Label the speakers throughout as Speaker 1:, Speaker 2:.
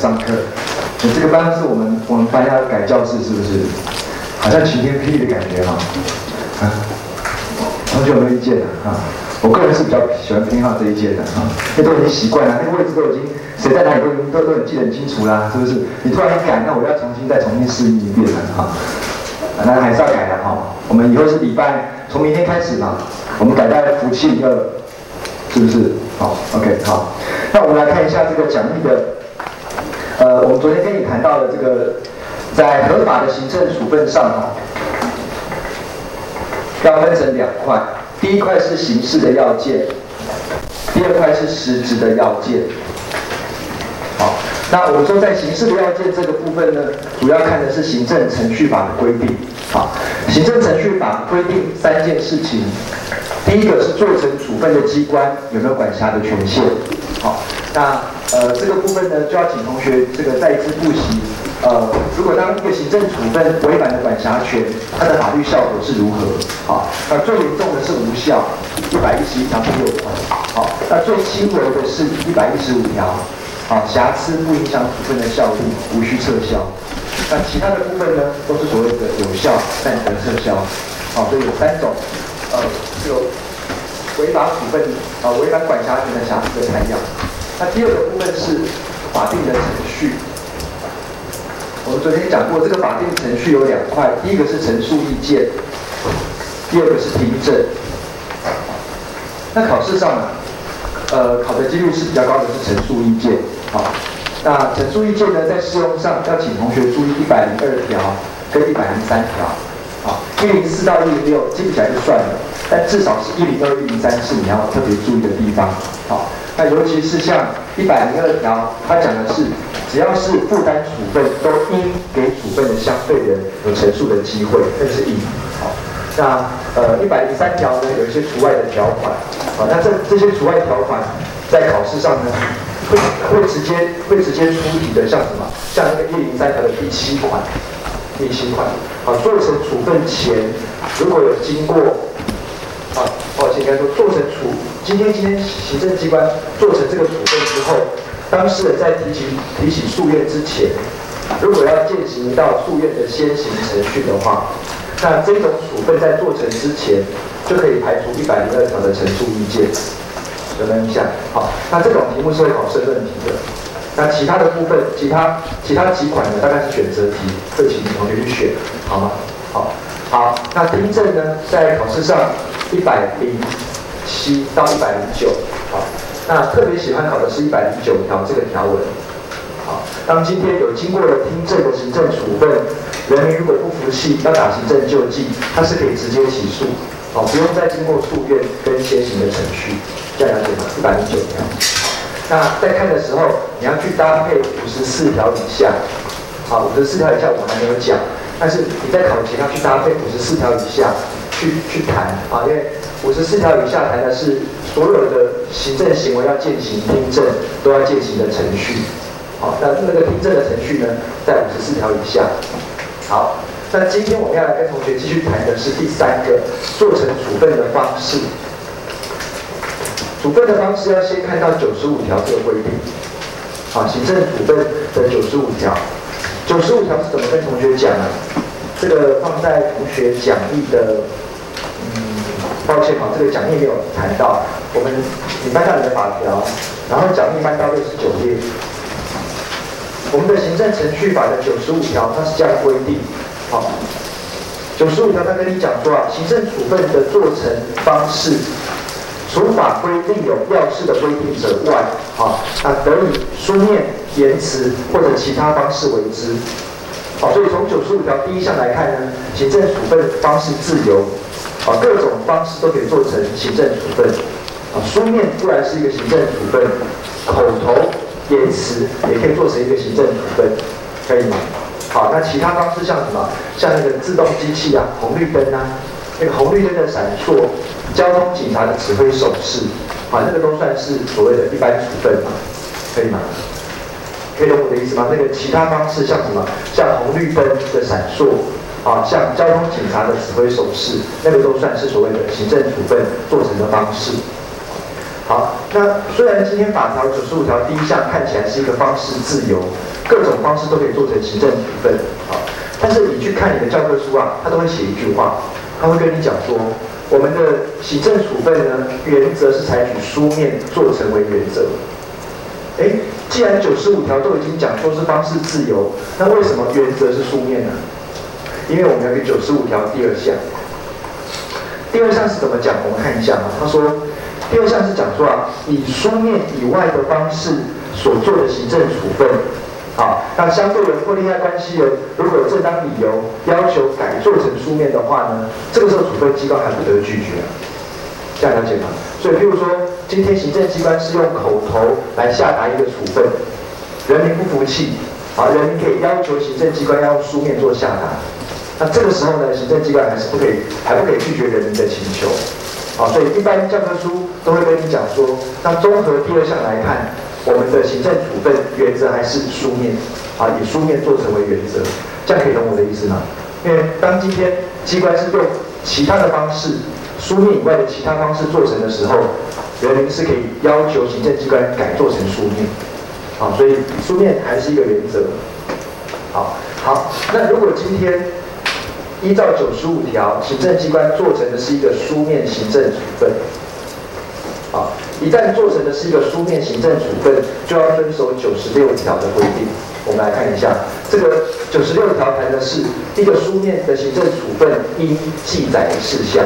Speaker 1: 上课。这个班是我们班要改教室，是不是？好像晴天霹雳的感觉哈。同学有没有意见啊？我个人是比较喜欢偏好这一届的啊，因为都已经习惯了，那个位置都已经谁在哪里都很记得很清楚啦，是不是？你突然一改，那我要重新适应一遍了哈。那还是要改的哈。我们以后是礼拜，从明天开始嘛，我们改到福气2，是不是？好 ，OK， 好。那我们来看一下这个讲义的，我们昨天跟你谈到的这个，在合法的行政处分上啊，要分成2块。第一块是刑事的要件，第二块是实质的要件。好，那我们说在刑事的要件这个部分呢，主要看的是行政程序法的规定。好，行政程序法规定3件事情，第一个是做成处分的机关有没有管辖的权限。好，那这个部分呢，就要请同学这个再次复习。如果当一个行政处分违反了管辖权，它的法律效果是如何？好，那最严重的是无效，111条第6款。好，那最轻微的是115条。好，瑕疵不影响处分的效力，无需撤销。那其他的部分呢，都是所谓的有效但得撤销。好，所以有3种，这个违法处分违反管辖权的瑕疵的采样。那第二个部分是法定的程序。我们昨天讲过，这个法定程序有2块，第一个是陈述意见，第二个是听证。那考试上呢，考的几率是比较高的是陈述意见。好，那陈述意见呢，在适用上要请同学注意102条跟103条。好，104到106记不起来就算了，但至少是102、103是你要特别注意的地方。好，那尤其是像102条，它讲的是，只要是负担处分，都应给处分的相对人有陈述的机会，那是应。好，那103条呢，有一些除外的条款。好，那这些除外条款在考试上呢，会直接出题的，像什么？像那个103条的第7款。第7款，好，做成处分前，如果有经过，抱歉，应该说做成今天行政机关做成这个处分之后，当事人在提起诉愿之前，如果要进行到诉愿的先行程序的话，那这种处分在做成之前，就可以排除102条的陈述意见。有没有印象？好，那这种题目是会考申论题的。那其他的部分，其他几款呢，大概是选择题，会请同学去选，好吗？好，那听证呢，在考试上107到109，好，那特别喜欢考的是109条这个条文。好，当今天有经过了听证的行政处分，人民如果不服气，要打行政救济，他是可以直接起诉，好，不用再经过诉愿跟先行的程序，这样了解吗？109条。那在看的时候，你要去搭配54条以下。好，54条以下我还没有讲，但是你在考前要去搭配54条以下去谈啊，因为54条以下谈的是所有的行政行为要践行听证都要践行的程序。好，那个听证的程序呢，在54条以下。好，那今天我们要来跟同学继续谈的是第3个做成处分的方式。处分的方式要先看到95条这个规定，好，行政处分的95条，95条是怎么跟同学讲呢？这个放在同学讲义的，抱歉这个讲义没有谈到，你翻到你的法条，然后讲义翻到69页，我们的行政程序法的95条，它是这样规定，好，95条它跟你讲说行政处分的做成方式。除法规定有要事的规定者外，那得以书面、言辞或者其他方式为之。所以从95条第1项来看呢，行政处分方式自由，各种方式都可以做成行政处分。书面固然是一个行政处分，口头、言辞也可以做成一个行政处分，可以吗？好，那其他方式像什么？像那个自动机器红绿灯那个红绿灯的闪烁，交通警察的指挥手势，那个都算是所谓的一般处分嘛，可以吗？可以懂我的意思吗？那个其他方式像什么？像红绿灯的闪烁，像交通警察的指挥手势，那个都算是所谓的行政处分做成的方式。 好，那虽然今天法条95条第1项看起来是一个方式自由，各种方式都可以做成行政处分，好，但是你去看你的教科书啊，它都会写一句话，它会跟你讲说，我们的行政处分呢，原则是采取书面做成为原则。既然95条都已经讲说是方式自由，那为什么原则是书面呢？因为我们有一个95条第2项，第2项是怎么讲？我们看一下啊，他说。第2项是讲说啊，以书面以外的方式所做的行政处分，那相对人或利害关系人如果有正当理由要求改做成书面的话呢，这个时候处分机关还不得拒绝，这样了解吗？所以，譬如说，今天行政机关是用口头来下达一个处分，人民不服气，人民可以要求行政机关要用书面做下达，那这个时候呢，行政机关还不可以拒绝人民的请求。所以一般教科书都会跟你讲说，那综合第2项来看，我们的行政处分原则还是书面，以书面做成为原则，这样可以懂我的意思吗？因为当今天机关是用其他的方式，书面以外的其他方式做成的时候，人民是可以要求行政机关改做成书面，所以书面还是一个原则。好，那如果今天依照95条，行政机关做成的是一个书面行政处分。一旦做成的是一个书面行政处分，就要遵守96条的规定。我们来看一下，这个96条谈的是一个书面的行政处分应记载的事项。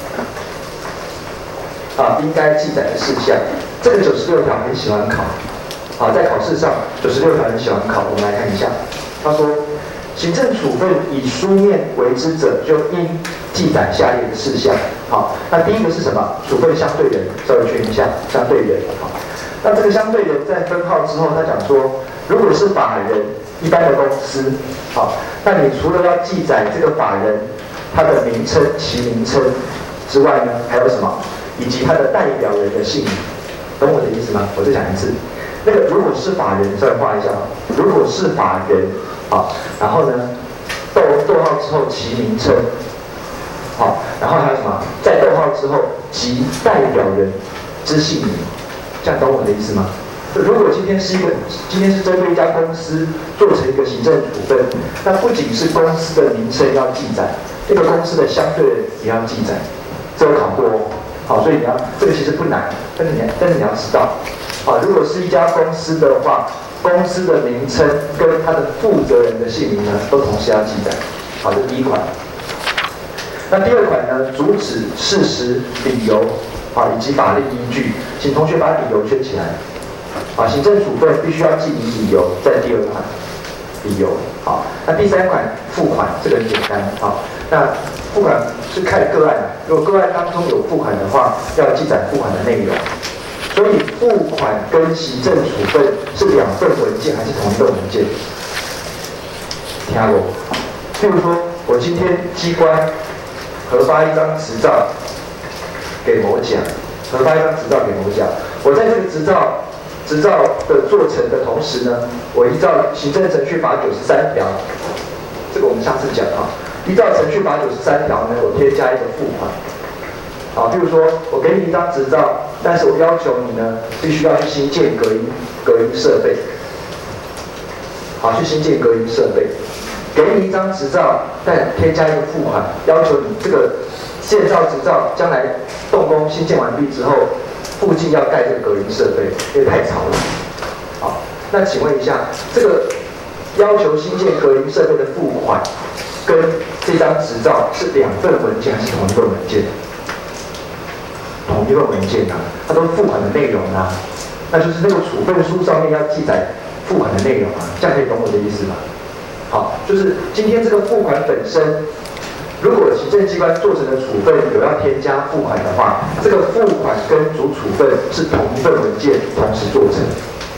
Speaker 1: 应该记载的事项，这个96条很喜欢考。在考试上96条很喜欢考。我们来看一下，他说。行政处分以书面为之者，就应记载下列的事项。那第一个是什么？处分相对人，稍微圈一下，相对人。那这个相对人在分号之后，他讲说，如果是法人一般的公司，那你除了要记载这个法人他的名称、其名称之外呢，还有什么？以及他的代表人的姓名，懂我的意思吗？我再讲一次，那个如果是法人，稍微画一下，如果是法人。然后呢，逗号之后其名称，然后还有什么？在逗号之后及代表人之姓名，这样懂我的意思吗？如果今天是针对一家公司做成一个行政处分，那不仅是公司的名称要记载，这个公司的相对人也要记载，这有考过哦。所以这个其实不难，但是你要知道，如果是一家公司的话。公司的名称跟他的负责人的姓名呢，都同时要记载。这是第一款。那第2款呢，主旨、事实、理由，以及法律依据，请同学把理由圈起来。行政处分必须要记明理由，在第2款理由。那第3款付款，这个很简单。那付款是看个案，如果个案当中有付款的话，要记载付款的内容。所以付款跟行政处分是2份文件还是同一份文件？听过？譬如说，我今天机关核发一张执照给某甲，核发一张执照给某甲，我在这个执照的做成的同时呢，我依照行政程序法93条，这个我们上次讲依照程序法93条呢，我添加一个付款。譬如说我给你一张执照，但是我要求你呢，必须要去新建隔音设备。去新建隔音设备。给你一张执照，但添加一个付款，要求你这个建造执照将来动工新建完毕之后，附近要盖这个隔音设备，因为太吵了。那请问一下，这个要求新建隔音设备的付款，跟这张执照是2份文件还是同一份文件？同一份文件它都是付款的内容那就是那个处分书上面要记载付款的内容这样可以懂我的意思吗？就是今天这个付款本身，如果行政机关做成的处分有要添加付款的话，这个付款跟主处分是同一份文件同时做成，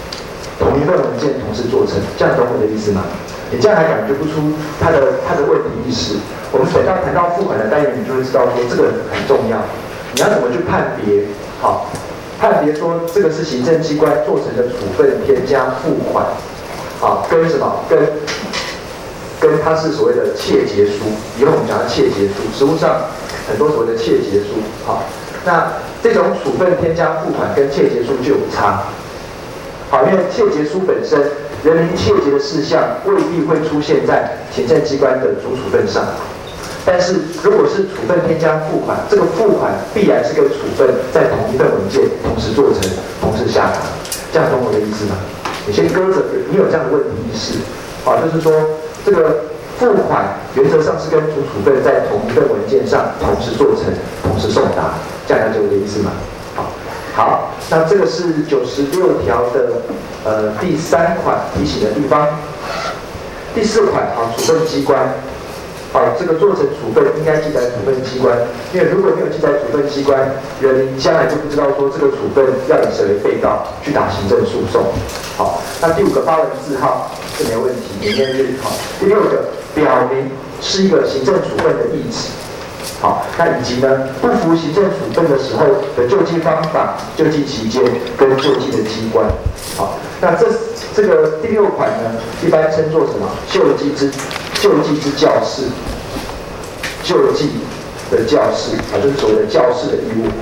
Speaker 1: 这样懂我的意思吗？你这样还感觉不出它的问题意识。我们等到谈到付款的单元，你就会知道说这个很重要。你要怎么去判别？判别说这个是行政机关做成的处分添加付款，跟什么？跟它是所谓的切结书。以后我们讲的切结书，实务上很多所谓的切结书， 那这种处分添加付款跟切结书就有差。好，因为切结书本身，人民切结的事项未必会出现在行政机关的主处分上。但是如果是处分添加付款，这个付款必然是跟处分在同一份文件同时做成、同时下达，这样懂我的意思吗？你先搁着，你有这样的问题意识，好，就是说这个付款原则上是跟主处分在同一份文件上同时做成、同时送达，这样了解我的意思吗？好，那这个是96条的第3款提醒的地方。第4款处分机关。这个做成处分应该记载处分机关，因为如果没有记载处分机关，人民将来就不知道说这个处分要以谁为被告去打行政诉讼。好，那第5个发文字号这没有问题，年月日。好，第6个表明是一个行政处分的意旨。好，那以及呢不服行政处分的时候的救济方法、救济期间跟救济的机关。好，那这个第6款呢，一般称作什么？救济之教示，救济的教示就是所谓的教示的义务，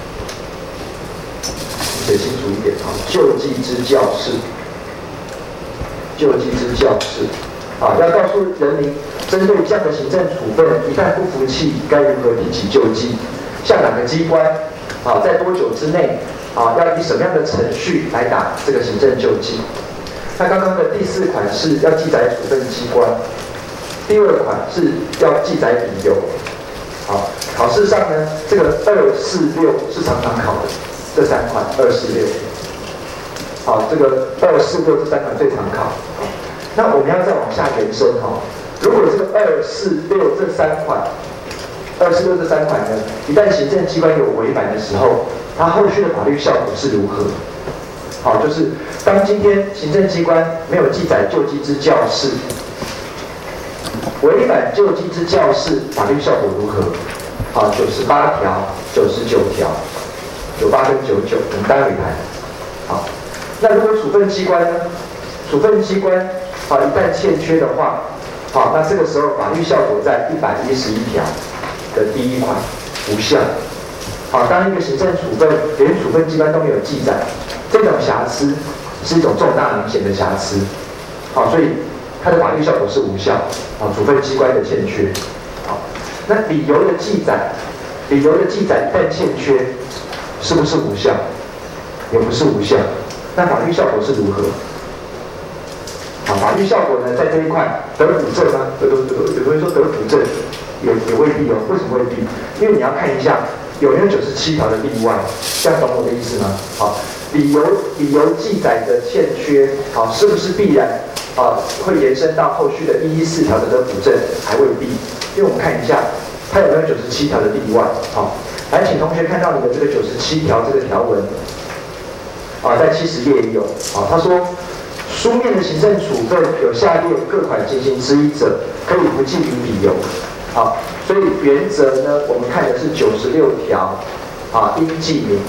Speaker 1: 写清楚一点救济之教示，救济之教示，要告诉人民，针对这样的行政处分，一旦不服气，该如何提起救济，向哪个机关，在多久之内，要以什么样的程序来打这个行政救济。那刚刚的第4款是要记载处分机关。第2款是要记载理由。好，考试上呢，这个246是常常考的，这3款246。好，这个246这3款最常考。那我们要再往下延伸如果这个246这3款呢，一旦行政机关有违反的时候，它后续的法律效果是如何？好，就是当今天行政机关没有记载救济之教示。违反救济之教示，法律效果如何？98条、99条、98跟99，我们待会谈。好，那如果处分机关呢？处分机关一旦欠缺的话，那这个时候法律效果在111条的第1款无效。当一个行政处分连处分机关都没有记载，这种瑕疵是一种重大明显的瑕疵。所以它的法律效果是无效，处分机关的欠缺。好，那理由的记载一旦欠缺，是不是无效？也不是无效。那法律效果是如何？法律效果呢，在这一块得补正吗？有人说得补正，也未必为什么未必？因为你要看一下有没有97条的例外，这样懂我的意思吗？理由记载的欠缺，是不是必然？会延伸到后续的114条的得补正，还未必，因为我们看一下它有没有97条的例外。来，请同学看到你的这个97条这个条文，在70页也有。他说，书面的行政处分有下列各款情形之一者，可以不记名理由。所以原则呢，我们看的是96条，应记名，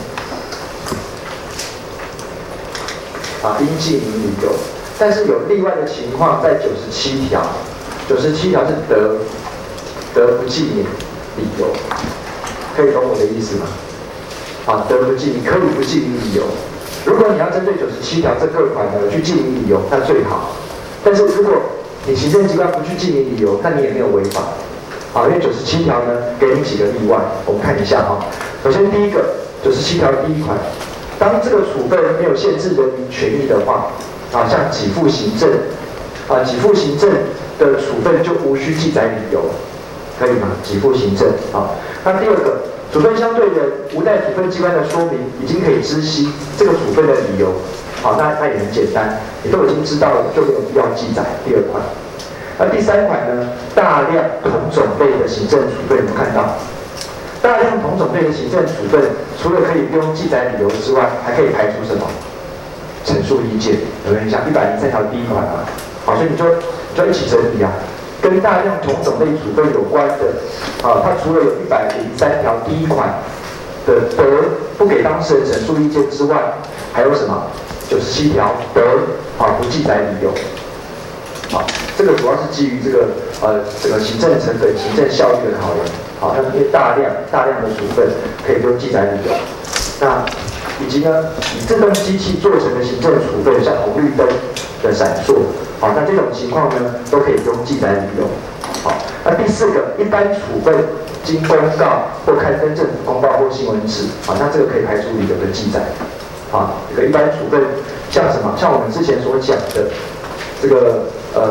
Speaker 1: 应记名理由。但是有例外的情况在97条，97条是得不记名理由，可以懂我的意思吗？得不记名，可以不记名理由。如果你要针对97条这各款呢去记名理由，那最好。但是如果你行政机关不去记名理由，那你也没有违法。因为97条呢给你几个例外，我们看一下首先第一个97条第1款，当这个处分没有限制人民权益的话。像给付行政，给付行政的处分就无需记载理由，可以吗？给付行政那第2个，处分相对人无待处分机关的说明，已经可以知悉这个处分的理由，那也很简单，你都已经知道了，就没有必要记载。第2款，第3款呢，大量同种类的行政处分，我们看到，大量同种类的行政处分，除了可以不用记载理由之外，还可以排除什么？陈述意见，有没有印象？103条第1款所以你就一起整理跟大量同种类处分有关的，它除了有103条第1款的得不给当事人陈述意见之外，还有什么？97条得不记载理由。这个主要是基于这个行政成本、行政效率的考量。 好，那因为大量的处分可以不用记载理由。那以及呢，以自动机器做成的行政处分，像红绿灯的闪烁，好，那这种情况呢，都可以不用记载理由。好，那第四个，一般处分经公告或刊登政府公报或新闻纸，好，那这个可以排除理由的记载。好，这个一般处分像什么？像我们之前所讲的这个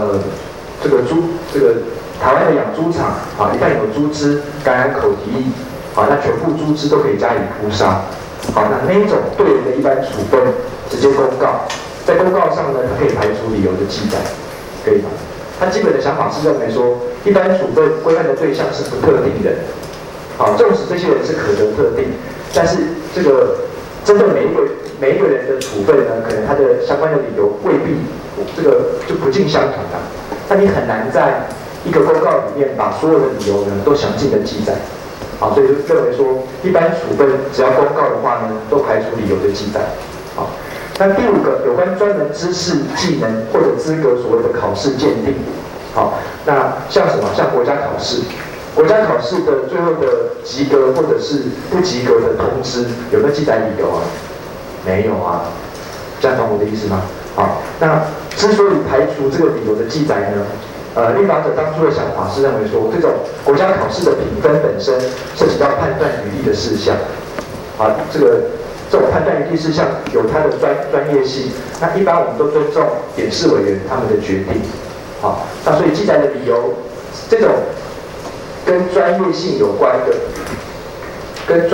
Speaker 1: 台湾的养猪场啊，一旦有猪只感染口蹄疫，好，那全部猪只都可以加以扑杀。好，那一种对人的一般处分直接公告，在公告上呢，它可以排除理由的记载，可以吗？他基本的想法是认为说，一般处分规范的对象是不特定人，好，纵使这些人是可得特定，但是这个针对每一个人的处分呢，可能他的相关的理由未必这个就不尽相同了。那你很难在一个公告里面把所有的理由呢都详尽的记载。好，所以就认为说，一般处分只要公告的话呢，都排除理由的记载。好，那第五个，有关专门知识、技能或者资格所谓的考试鉴定。好，那像什么？像国家考试，国家考试的最后的及格或者是不及格的通知，有没有记载理由啊？没有啊，这样懂我的意思吗？好，那之所以排除这个理由的记载呢？立法者当初的想法是认为说，这种国家考试的评分本身涉及到判断余地的事项，啊，这种判断余地事项有它的专业性，那一般我们都尊重点试委员他们的决定，好，那所以记载的理由，这种跟专业性有关的，跟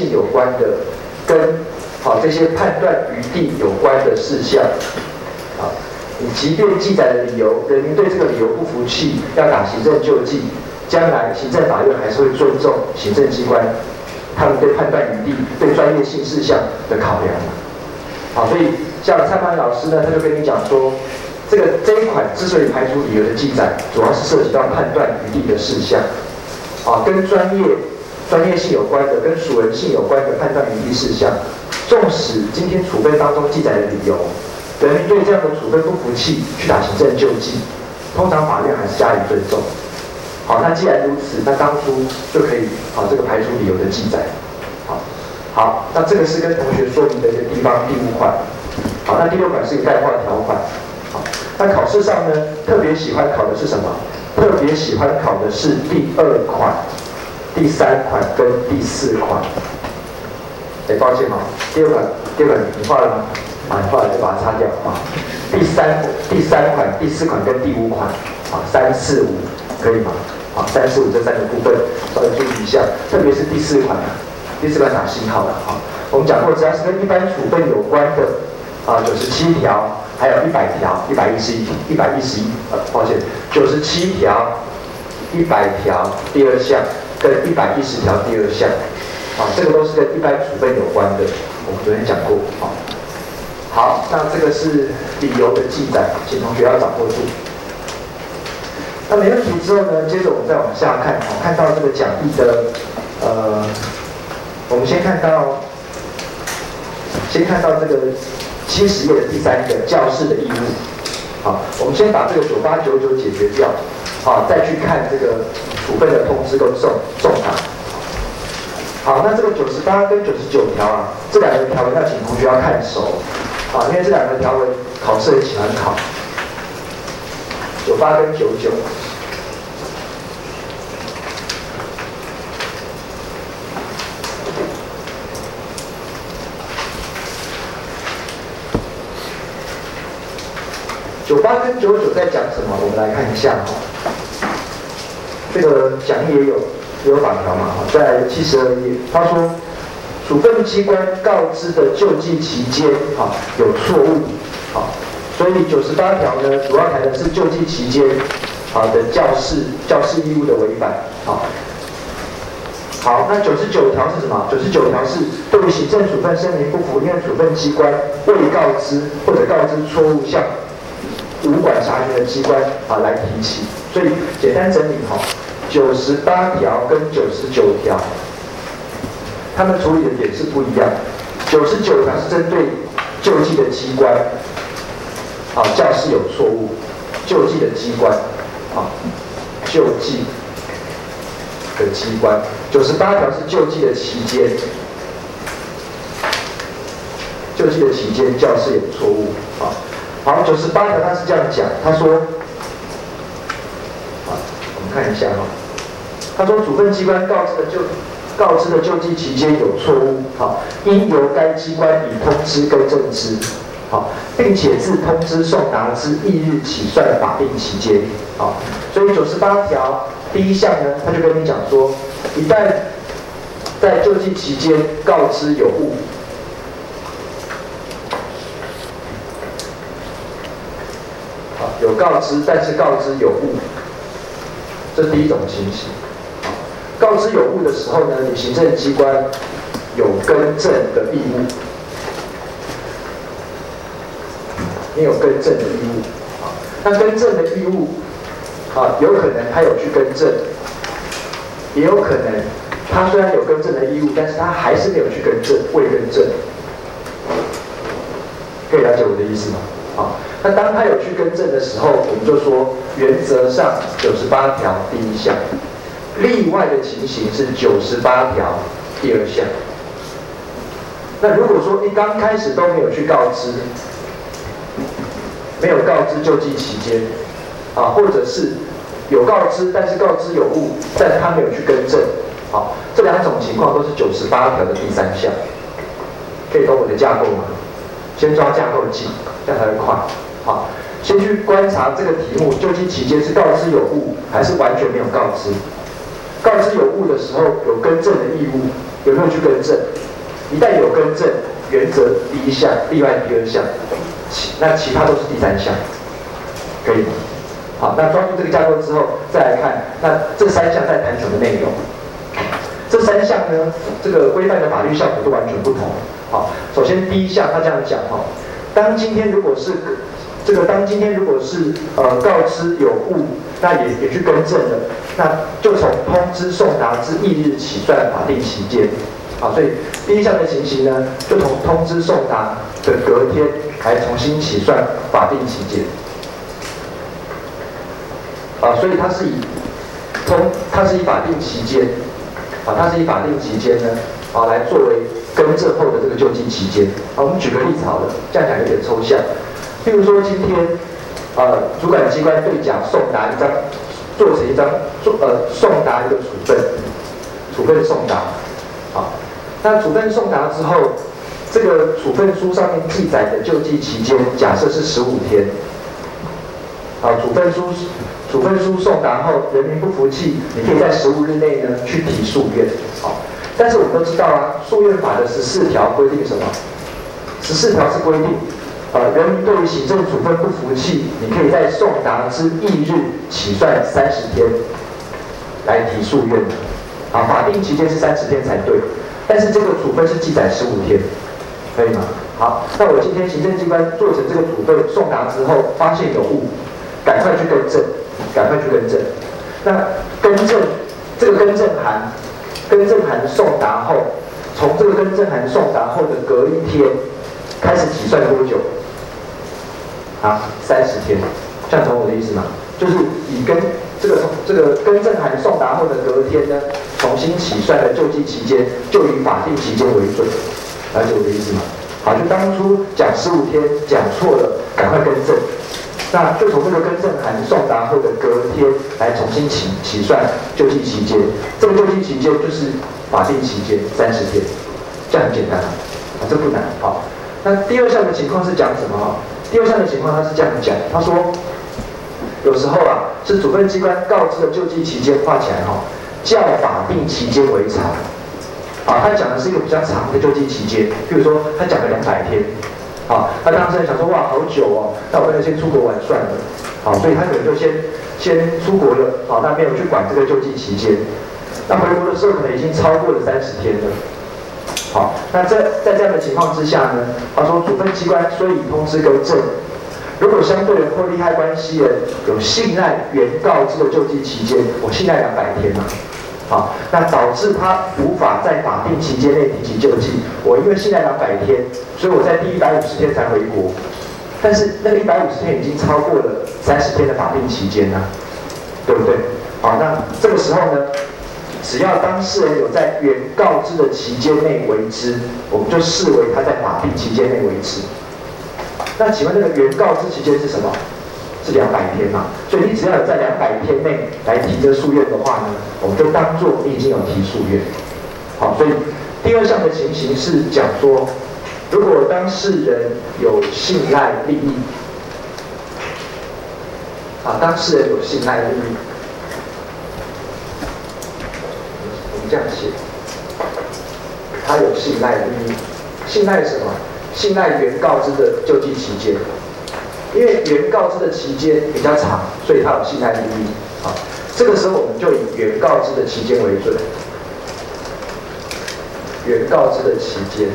Speaker 1: 好这些判断余地有关的事项，啊。你即便记载的理由，人民对这个理由不服气，要打行政救济，将来行政法院还是会尊重行政机关他们对判断余地、对专业性事项的考量。好，所以像蔡曼老师呢，他就跟你讲说，这一款之所以排除理由的记载，主要是涉及到判断余地的事项，啊，跟专业性有关的、跟属人性有关的判断余地事项，纵使今天处分当中记载的理由。人民对这样的处分不服气，去打行政救济，通常法院还是加以尊重。好，那既然如此，那当初就可以这个排除理由的记载。好，那这个是跟同学说明的一个地方，第5款。好，那第6款是一个概括条款。好，那考试上呢，特别喜欢考的是什么？特别喜欢考的是第2款、第3款跟第4款。抱歉第2款你画了吗？你画了就把它擦掉啊。第三款、第4款跟第5款3、4、5可以吗？3、4、5这3个部分稍微注意一下，特别是第4款第4款打星号的我们讲过，只要是跟一般处分有关的97条，还有100条、111、抱歉，97条、100条第2项跟110条第2项。这个都是跟一般处分有关的，我们昨天讲过。好，那这个是理由的记载，请同学要掌握住。那没问题之后呢，接着我们再往下看，看到这个讲义的，我们先看到这个70页的第3个教室的义务。好，我们先把这个9899解决掉，再去看这个处分的通知跟重罚。好，那这个98跟99条这2个条文要请同学要看熟因为这2个条文考试很喜欢考98跟99。98跟99在讲什么？我们来看一下这个讲义也有法条嘛，在72页，他说，处分机关告知的救济期间有错误，所以98条呢，主要谈的是救济期间的教师义务的违反，好，那99条是什么？99条是对于行政处分声明不服，因为处分机关未告知或者告知错误向无管辖权的机关来提起，所以简单整理98条跟99条，他们处理的点是不一样。99条是针对救济的机关，教师有错误，救济的机关，救济的机关，98条是救济的期间，救济的期间教师有错误啊。好，98条他是这样讲，他说，啊，我们看一下哈，他说处分机关告知的救济期间有错误，好，应由该机关以通知更正之，好，并且自通知送达之翌日起算法定期间，好，所以98条第一项呢，他就跟你讲说，一旦在救济期间告知有误，好，有告知，但是告知有误，这是第一种情形。告知有误的时候呢，你行政机关有更正的义务，你有更正的义务啊。那更正的义务啊，有可能他有去更正，也有可能他虽然有更正的义务，但是他还是没有去更正，未更正。可以了解我的意思吗？好，那当他有去更正的时候，我们就说原则上98条第一项。例外的情形是98条第二项。那如果说你刚开始都没有去告知，没有告知救济期间，啊，或者是有告知，但是告知有误，但是他没有去更正，好，这两种情况都是98条的第三项。可以懂我的架构吗？先抓架构记，这样才会快。好，先去观察这个题目，救济期间是告知有误，还是完全没有告知？告知有误的时候，有更正的义务，有没有去更正？一旦有更正，原则第一项，例外第二项，那其他都是第三项，可以吗？好，那抓住这个架构之后，再来看，那这三项在谈什么内容？这三项呢，这个规范的法律效果都完全不同。好，首先第一项他这样讲哈，当今天如果是告知有误，那也去更正了，那就从通知送达之翌日起算法定期间。好，所以第一项的情形呢，就从通知送达的隔天来重新起算法定期间。啊，所以它是以法定期间，啊，它是以法定期间呢，啊，来作为更正后的这个救济期间。啊，我们举个例子好了，这样讲有点抽象。譬如说今天，主管机关对甲送达一张，做成一张送达一个处分送达，好，那处分送达之后，这个处分书上面记载的救济期间，假设是15天，啊，处分书送达后，人民不服气，你可以在15日内呢去提诉愿，好，但是我们都知道啊，诉愿法的14条规定什么？14条是规定。人民对于行政处分不服气，你可以在送达之翌日起算30天来提诉愿的。啊，法定期间是30天才对，但是这个处分是记载15天，可以吗？好，那我今天行政机关做成这个处分送达之后，发现有误，赶快去更正，那这个更正函送达后，从这个更正函送达后的隔一天开始起算多久？啊，30天，这样懂我的意思吗？就是以这个更正函送达后的隔天呢，重新起算的救济期间，就以法定期间为准，了解我的意思吗？好，就当初讲15天讲错了，赶快更正，那就从这个更正函送达后的隔天来重新起算救济期间，这个救济期间就是法定期间30天，这样很简单啊，这不难。好，那第二项的情况是讲什么？第二项的情况他是这样讲，他说有时候啊是处分机关告知的救济期间画起来哈，较法定期间为长，啊，他讲的是一个比较长的救济期间，譬如说他讲了200天，啊，那当事人想说哇好久哦，那我不能先出国玩算了，好，所以他可能就先出国了，好，那没有去管这个救济期间，那回国的时候可能已经超过了30天了。好，那在这样的情况之下呢，他说处分机关虽已通知更正，如果相对人或利害关系人有信赖原告知的救济期间，我信赖200天嘛，好，那导致他无法在法定期间内提起救济，我因为信赖200天，所以我在第150天才回国，但是那个150天已经超过了30天的法定期间了，对不对？好，那这个时候呢， 只要当事人有在原告知的期间内为之，我们就视为他在法定期间内为之。那请问这个原告知期间是什么？是200天嘛？所以你只要有在200天内来提这诉愿的话呢，我们就当作你已经有提诉愿。好，所以第2项的情形是讲说，如果当事人有信赖利益，当事人有信赖利益，我们这样写，他有信赖利益，信赖什么？信赖原告知的救济期间，因为原告知的期间比较长，所以他有信赖利益。好，这个时候我们就以原告知的期间为准。原告知的期间，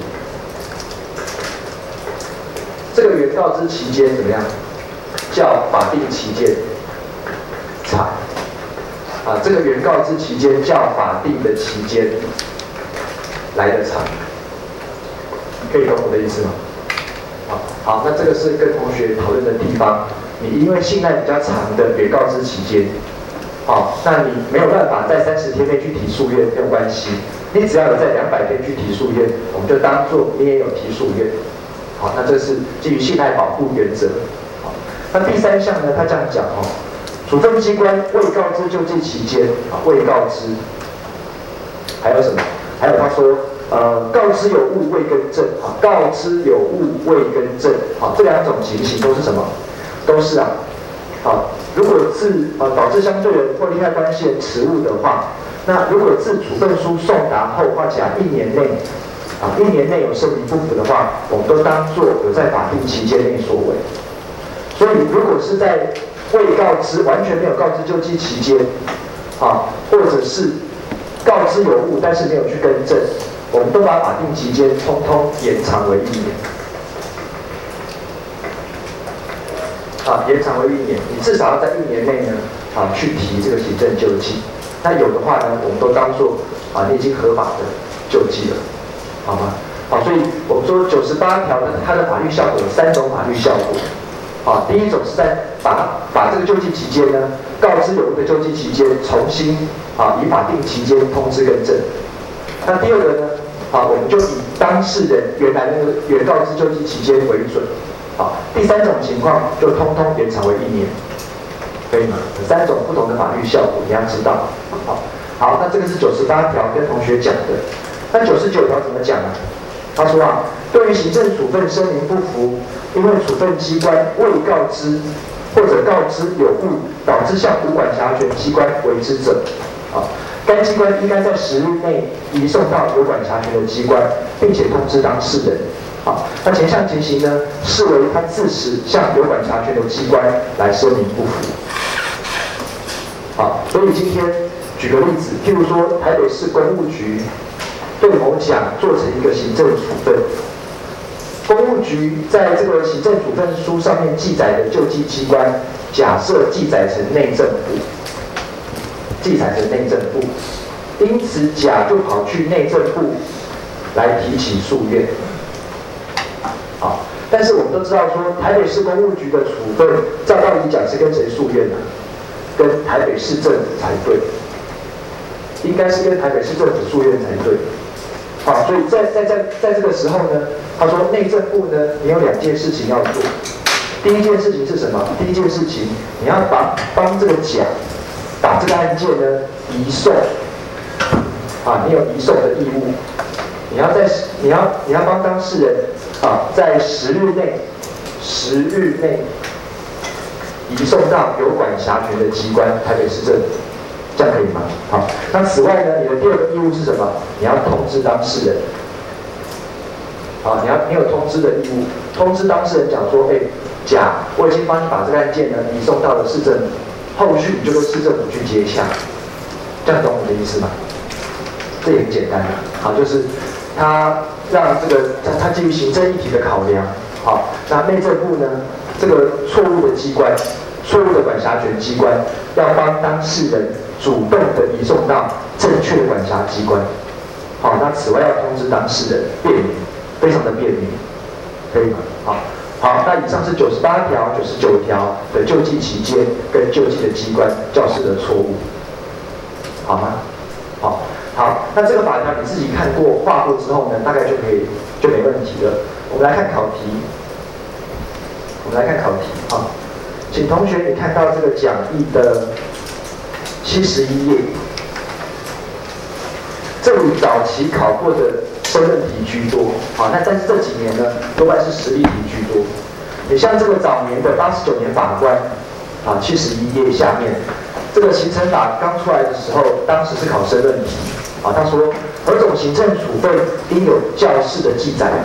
Speaker 1: 这个原告知期间怎么样？较法定期间长。这个原告知期间较法定的期间来得长。可以懂我的意思吗？好，那这个是跟同学讨论的地方。你因为信赖比较长的原告知期间，那你没有办法在30天内去提诉愿，没有关系。你只要有在200天去提诉愿，我们就当做你也有提诉愿。好，那这是基于信赖保护原则。好，那第3项呢，他这样讲处分机关未告知救济期间，未告知，还有什么？还有他说。告知有误未更正，告知有误未更正，这2种情形都是什么？都是如果是导致相对人或利害关系人迟误的话，那如果自处分书送达后或甲1年内，1年内有声明不符的话，我们都当作有在法定期间内所为。所以如果是在未告知、完全没有告知救济期间，或者是告知有误但是没有去更正，我们都把法定期间通通延长为1年。延长为1年，你至少要在1年内呢，去提这个行政救济。那有的话呢，我们都当作你已经合法的救济了，好吗？所以我们说98条呢，它的法律效果有3种法律效果。第一种是在把这个救济期间呢，告知有误的救济期间重新以法定期间通知更正。那第2个呢，我们就以当事人原来那个原告知救济期间为准。第3种情况就通通延长为1年，可以吗？有3种不同的法律效果，你要知道。好，那这个是98条跟同学讲的。那99条怎么讲呢？他说对于行政处分声明不符，因为处分机关未告知或者告知有误，导致向无管辖权机关为之者，该机关应该在10日内移送到有管辖权的机关，并且通知当事人。那前项情形呢，视为他自始向有管辖权的机关来声明不符。所以今天举个例子，譬如说台北市公务局对某甲做成一个行政处分，公务局在这个行政处分书上面记载的救济机关，假设记载成内政部，因此甲就跑去内政部来提起诉愿。但是我们都知道说，台北市公务局的处分，照道理讲是跟谁诉愿呢？跟台北市政府才对，应该是跟台北市政府诉愿才对。所以在这个时候呢，他说内政部呢，你有2件事情要做。第一件事情是什么？第一件事情，你要帮这个甲把这个案件呢移送，你有移送的义务。你要帮当事人在10日内移送到有管辖权的机关，台北市政府，这样可以吗？那此外呢，你的第2个义务是什么？你要通知当事人。你有通知的义务，通知当事人讲说，甲，我已经帮你把这个案件呢移送到了市政府，后续你就跟市政府去接洽，这样懂我的意思吗？这也很简单就是他让这个他基于行政议题的考量，那内政部呢，这个错误的管辖权机关，要帮当事人主动的移送到正确的管辖机关。那此外要通知当事人，便民，非常的便民，可以吗？好，那以上是98条、99条的救济期间跟救济的机关、教师的错误，好吗？ 好，那这个法条你自己看过画过之后呢，大概就没问题了。我们来看考题，请同学你看到这个讲义的71页，这里早期考过的申论题居多，但是这几年呢，多半是实例题居多。你像这个早年的89年法官71页下面，这个行惩法刚出来的时候，当时是考申论题他说何种行政处分应有教示的记载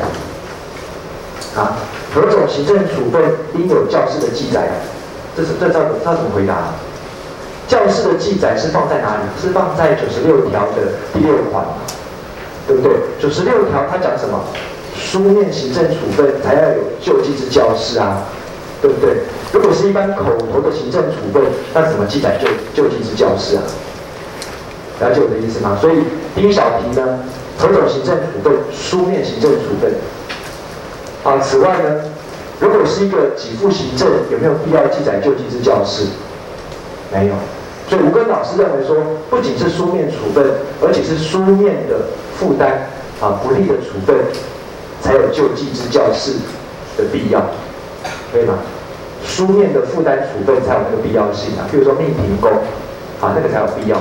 Speaker 1: 何种行政处分应有教示的记载？这怎么回答？教示的记载是放在哪里？是放在96条的第6款，对不对？96条它讲什么？书面行政处分才要有救济之教示对不对？如果是一般口头的行政处分，那怎么记载救济之教示了解我的意思吗？所以第一小题呢，何种行政处分？书面行政处分。此外呢，如果是一个给付行政，有没有必要记载救济之教示？没有。所以吴根老师认为说，不仅是书面处分，而且是书面的负担不利的处分，才有救济之教示的必要，可以吗？书面的负担处分才有那个必要性譬如说命停工那个才有必要。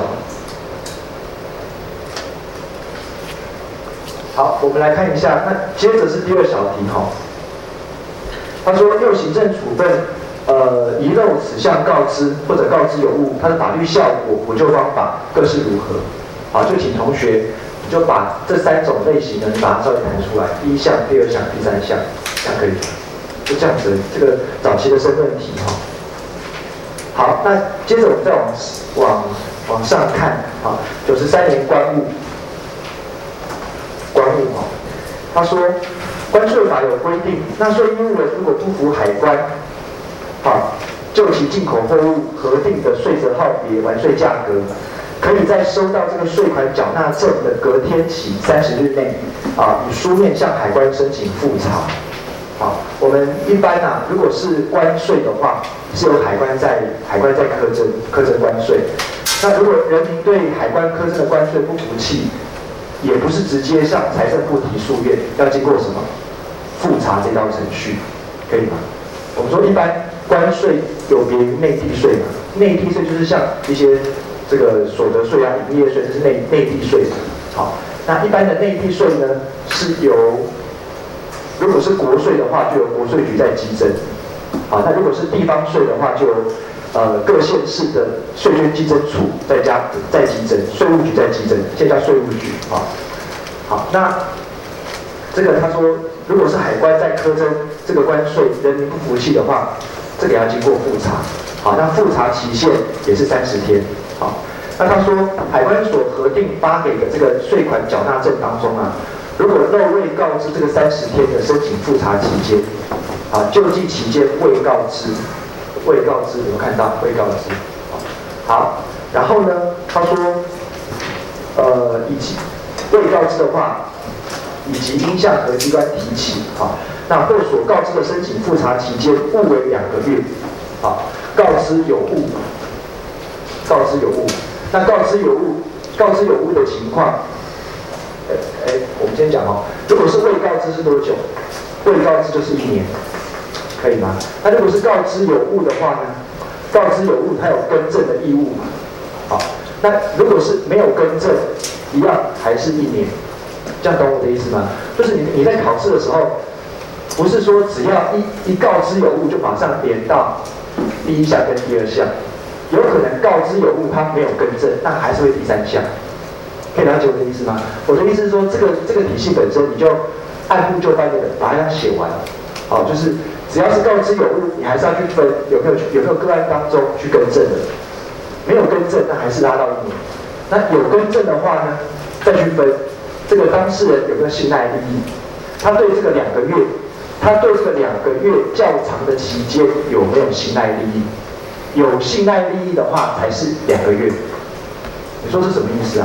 Speaker 1: 好，我们来看一下，那接着是第2小题他说就行政处分遗漏此项告知或者告知有误，它的法律效果、补救方法各是如何？就请同学你就把这3种类型呢，你把它稍微弹出来，第1项、第2项、第3项，这样可以吗？就这样子，这个早期的申论题好，那接着我们再往上看93年关务他说关税法有规定，纳税义务人如果不服海关就其进口货物核定的税则号别、完税价格，可以在收到这个税款缴纳证的隔天起30日内以书面向海关申请复查。我们一般如果是关税的话，是由海关在苛征关税。那如果人民对海关苛征的关税不服气，也不是直接向财政部提诉愿，要经过什么复查这道程序，可以吗？我们说一般关税有别于内地税内地税就是像一些这个所得税营业税，这是内地税那一般的内地税呢，是由如果是国税的话，就由国税局在稽征那如果是地方税的话，就由各县市的税捐稽征处在稽征，税务局在稽征，现在叫税务局好，那这个他说，如果是海关在苛征这个关税，人民不服气的话，这个要经过复查那复查期限也是30天那他说海关所核定发给的这个税款缴纳证当中如果漏未告知这个30天的申请复查期间救济期间未告知，有没有看到未告知？好，然后呢，他说以及未告知的话，以及应向核机关提起那或所告知的申请复查期间误为2个月告知有误，那告知有误的情况我们先讲如果是未告知是多久？未告知就是1年，可以吗？那如果是告知有误的话呢？告知有误，它有更正的义务那如果是没有更正，一样还是1年，这样懂我的意思吗？就是你在考试的时候，不是说只要一告知有误就马上连到第1项跟第2项，有可能告知有误，它没有更正，那还是会第3项。可以了解我的意思吗？我的意思是说，这个体系本身，你就按部就班的把它写完，就是只要是告知有误，你还是要去分有没有个案当中去更正的，没有更正，那还是拉到1年。那有更正的话呢，再去分这个当事人有没有信赖利益，他对这个2个月，较长的期间有没有信赖利益？有信赖利益的话，才是2个月。你说是什么意思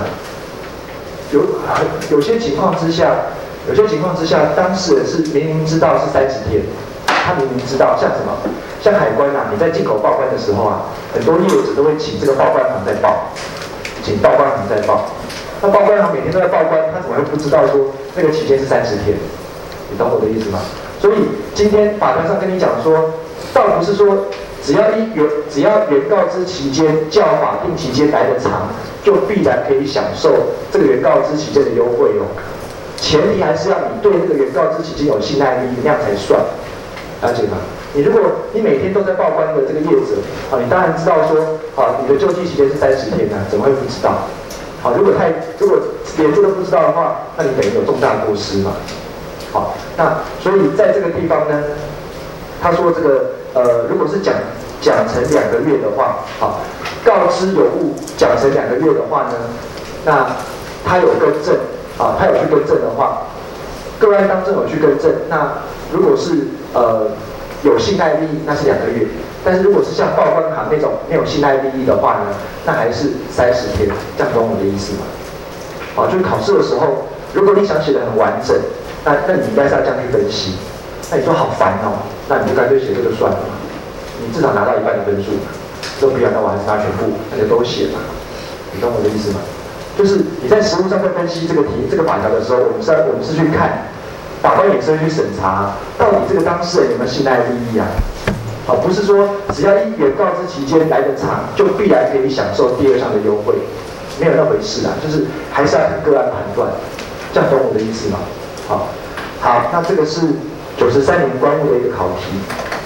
Speaker 1: 有些情况之下，当事人是明明知道是30天，他明明知道，像什么？像海关你在进口报关的时候很多业者都会请这个报关行在报，请报关行在报。 那报关行每天都在报关，他怎么会不知道说那个期间是30天？你懂我的意思吗？所以今天法条上跟你讲说，倒不是说只要原告知期间较法定期间来得长，就必然可以享受这个原告知期间的优惠哦。前提还是要你对那个原告知期间有信赖力，那样才算，了解吗？如果你每天都在报关的这个业者，你当然知道说，你的救济期间是30天啊，怎么会不知道？如果连这都不知道的话，那你等于有重大过失嘛。好，那所以在这个地方呢，他说这个如果是讲成2个月的话，告知有误讲成2个月的话呢，那他有更正他有去更正的话，个案当中有去更正，那如果是有信赖利益，那是2个月。但是如果是像报关行那种没有信赖利益的话呢，那还是30天，这样懂我的意思吗？就是考试的时候，如果你想写得很完整，那你应该是要这样去分析。那你说好烦哦，那你就干脆写这个算了嘛，你至少拿到1半的分数，都不要，那我还是拿全部，那就都写嘛。你懂我的意思吗？就是你在实务上在分析这个法条的时候，我们是去看，法官也是会去审查，到底这个当事人有没有信赖利益啊？不是说只要原告知期间来得长，就必然可以享受第2项的优惠，没有那回事啊，就是还是要看个案判断，这样懂我的意思吗？好，那这个是93年关务的一个考题。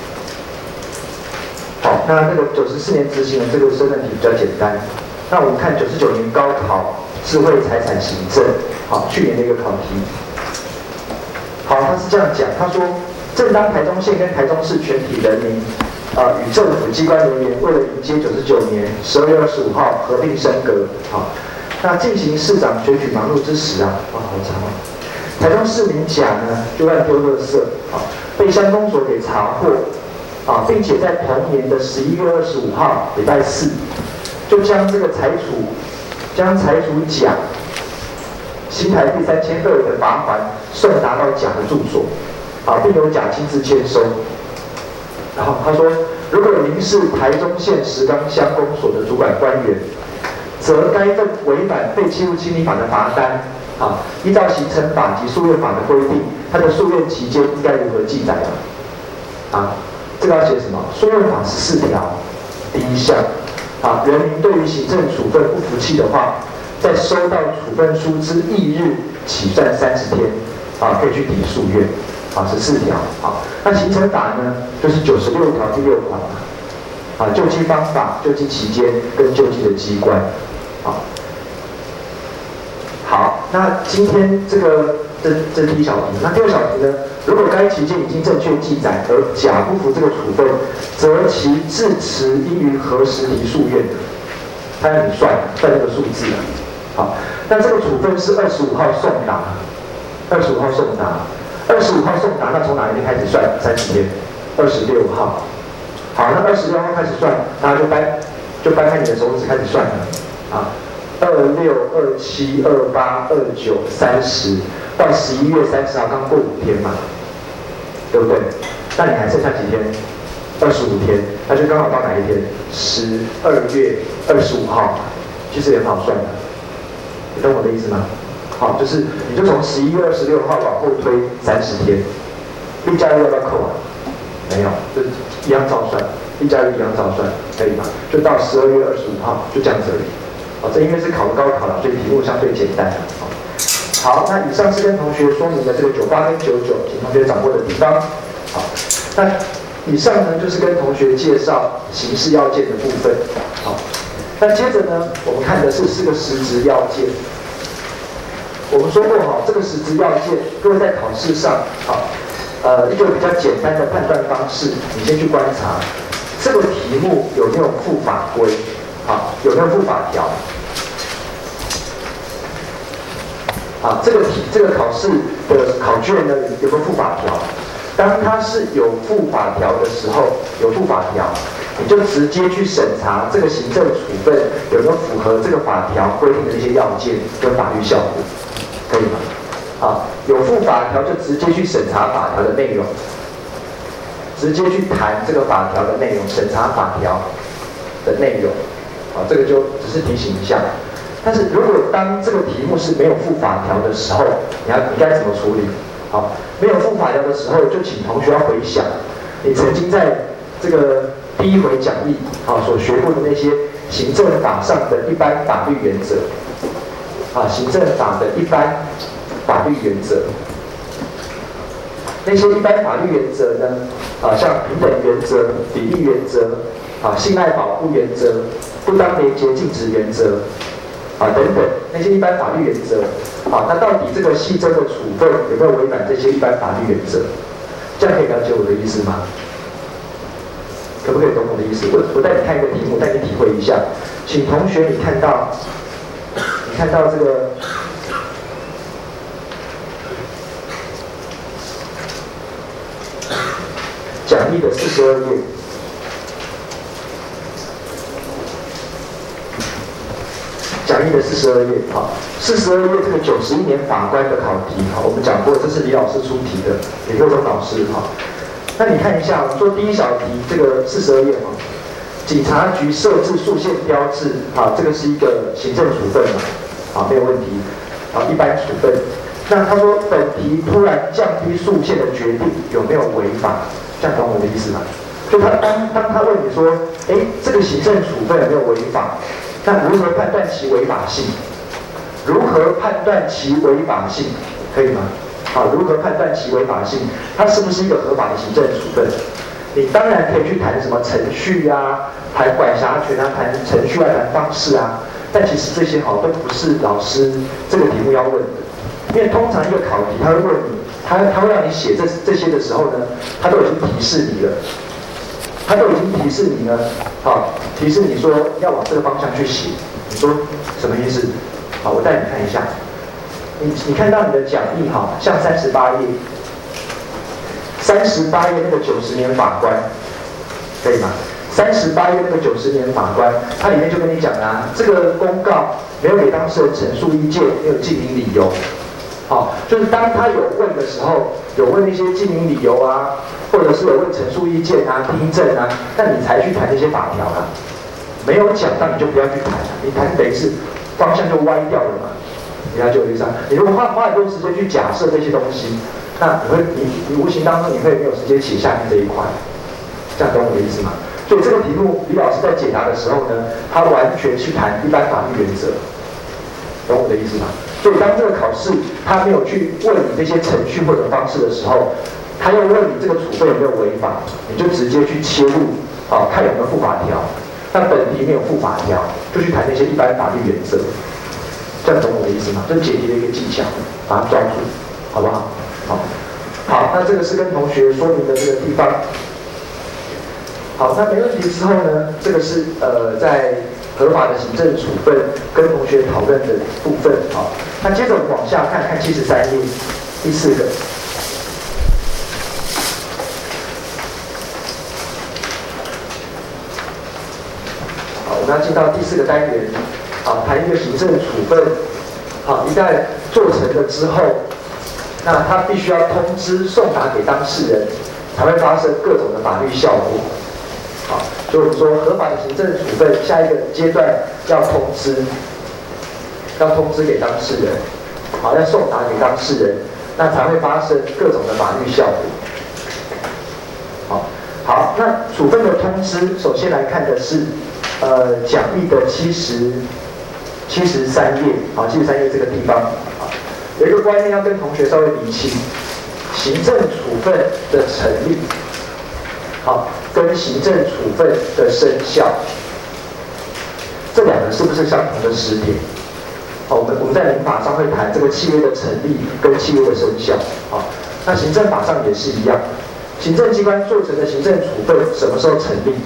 Speaker 1: 好，那个94年执行的这个申论题比较简单。那我们看99年高考智慧财产行政，去年的一个考题。好，他是这样讲，他说，正当台中县跟台中市全体人民，与政府机关人员为了迎接99年12月25号合并升格，那进行市长选举忙碌之时啊，好长啊。台中市民甲呢就乱丢垃圾，被乡公所给查获，并且在同年的11月25号礼拜四，就将这个裁处甲新台币3200的罚款送达到甲的住所，并由甲亲自签收。然后他说，如果您是台中县石冈乡公所的主管官员，则该份违反废弃物清理法的罚单，依照行政法及诉愿法的规定，它的诉愿期间应该如何记载这个要写什么？诉愿法14条第1项，人民对于行政处分不服气的话，在收到处分书之翌日起算30天，可以去抵诉愿，14条。那行政法呢，就是96条第6款救济方法、救济期间跟救济的机关。好，那今天这是第1小题。那第2小题呢？如果该期间已经正确记载，而甲不服这个处分，则其至迟应于何时提诉愿？他让你算那个数字好，那这个处分是25号送达，25号送达，那从哪一天开始算30天？26号。好，那26号开始算，那就掰开你的手指开始算了26、27、28、29、30，到11月30号刚过5天嘛，对不对？那你还剩下几天？25天，那就刚好到哪一天？12月25号，其实也很好算的，你懂我的意思吗？好，就是你就从11月26号往后推30天，例假日要不要扣啊？没有，就一样照算，例假日一样照算，可以吗？就到12月25号，就这样子而已。这因为是考高考了，所以题目相对简单。好，那以上是跟同学说明的这个98跟99，请同学掌握的地方。好，那以上呢就是跟同学介绍刑事要件的部分。好，那接着呢，我们看的是4个实质要件。我们说过这个实质要件，各位在考试上一个比较简单的判断方式，你先去观察这个题目有没有附法规。有没有附法条？这个考试的考卷呢有没有附法条？当它是有附法条的时候，你就直接去审查这个行政处分有没有符合这个法条规定的一些要件跟法律效果，可以吗？有附法条就直接去审查法条的内容，直接去谈这个法条的内容，审查法条的内容。这个就只是提醒一下。 但是如果当这个题目是没有附法条的时候，你该怎么处理？好，没有附法条的时候，就请同学要回想你曾经在这个第一回讲义所学过的那些行政法上的一般法律原则，行政法的一般法律原则。那些一般法律原则呢，像平等原则、比例原则、性爱保护原则、不当廉洁禁止原则，等等那些一般法律原则，那到底这个系争的处分有没有违反这些一般法律原则？这样可以了解我的意思吗？可不可以懂我的意思？我带你看一个题目，带你体会一下。请同学，你看到这个。讲义的42页，讲义的42页，42页这个91年法官的考题，我们讲过，这是李老师出题的，李慧忠老师那你看一下，我们说第一小题，这个42页警察局设置速限标志，这个是一个行政处分嘛，没有问题，一般处分。那他说本题突然降低速限的决定有没有违法？这样懂我的意思吗？就当他问你说，这个行政处分有没有违法？那如何判断其违法性？如何判断其违法性？可以吗？如何判断其违法性？它是不是一个合法的行政处分？你当然可以去谈什么程序谈管辖权谈程序谈方式但其实这些都不是老师这个题目要问的，因为通常一个考题他会问你。他会让你写这些的时候呢，他都已经提示你了，提示你说要往这个方向去写。你说什么意思？我带你看一下。你看到你的讲义像38页那个90年法官，可以吗？38页那个90年法官，它里面就跟你讲这个公告没有给当事人陈述意见，没有记明理由。就是当他有问的时候，有问一些记明理由或者是有问陈述意见听证那你才去谈这些法条没有讲到你就不要去谈你谈等于是方向就歪掉了嘛。你了解我的意思你如果花很多时间去假设这些东西，那你无形当中你会没有时间写下面这一块，这样懂我的意思吗？所以这个题目李老师在解答的时候呢，他完全去谈一般法律原则，懂我的意思吗？所以当这个考试他没有去问你这些程序或者方式的时候，他又问你这个处分有没有违法，你就直接去切入看有没有附法条。那本题没有附法条，就去谈那些一般法律原则。这样懂我的意思吗？这是解题的一个技巧，把它抓住，好不好？好，那这个是跟同学说明的这个地方。好，那没问题之后呢，这个是在合法的行政处分跟同学讨论的部分。那接着我们往下看73页第4个。好，我们要进到第4个单元，谈一个行政处分。一旦做成了之后，那他必须要通知送达给当事人，才会发生各种的法律效果。所以我们说合法的行政处分下一个阶段要通知给当事人，要送达给当事人，那才会发生各种的法律效果。好，那处分的通知，首先来看的是讲义的73页，73页这个地方有一个观念要跟同学稍微厘清，行政处分的成立。跟行政处分的生效，这两个是不是相同的时点？我们在民法上会谈这个契约的成立跟契约的生效。那行政法上也是一样，行政机关做成的行政处分什么时候成立？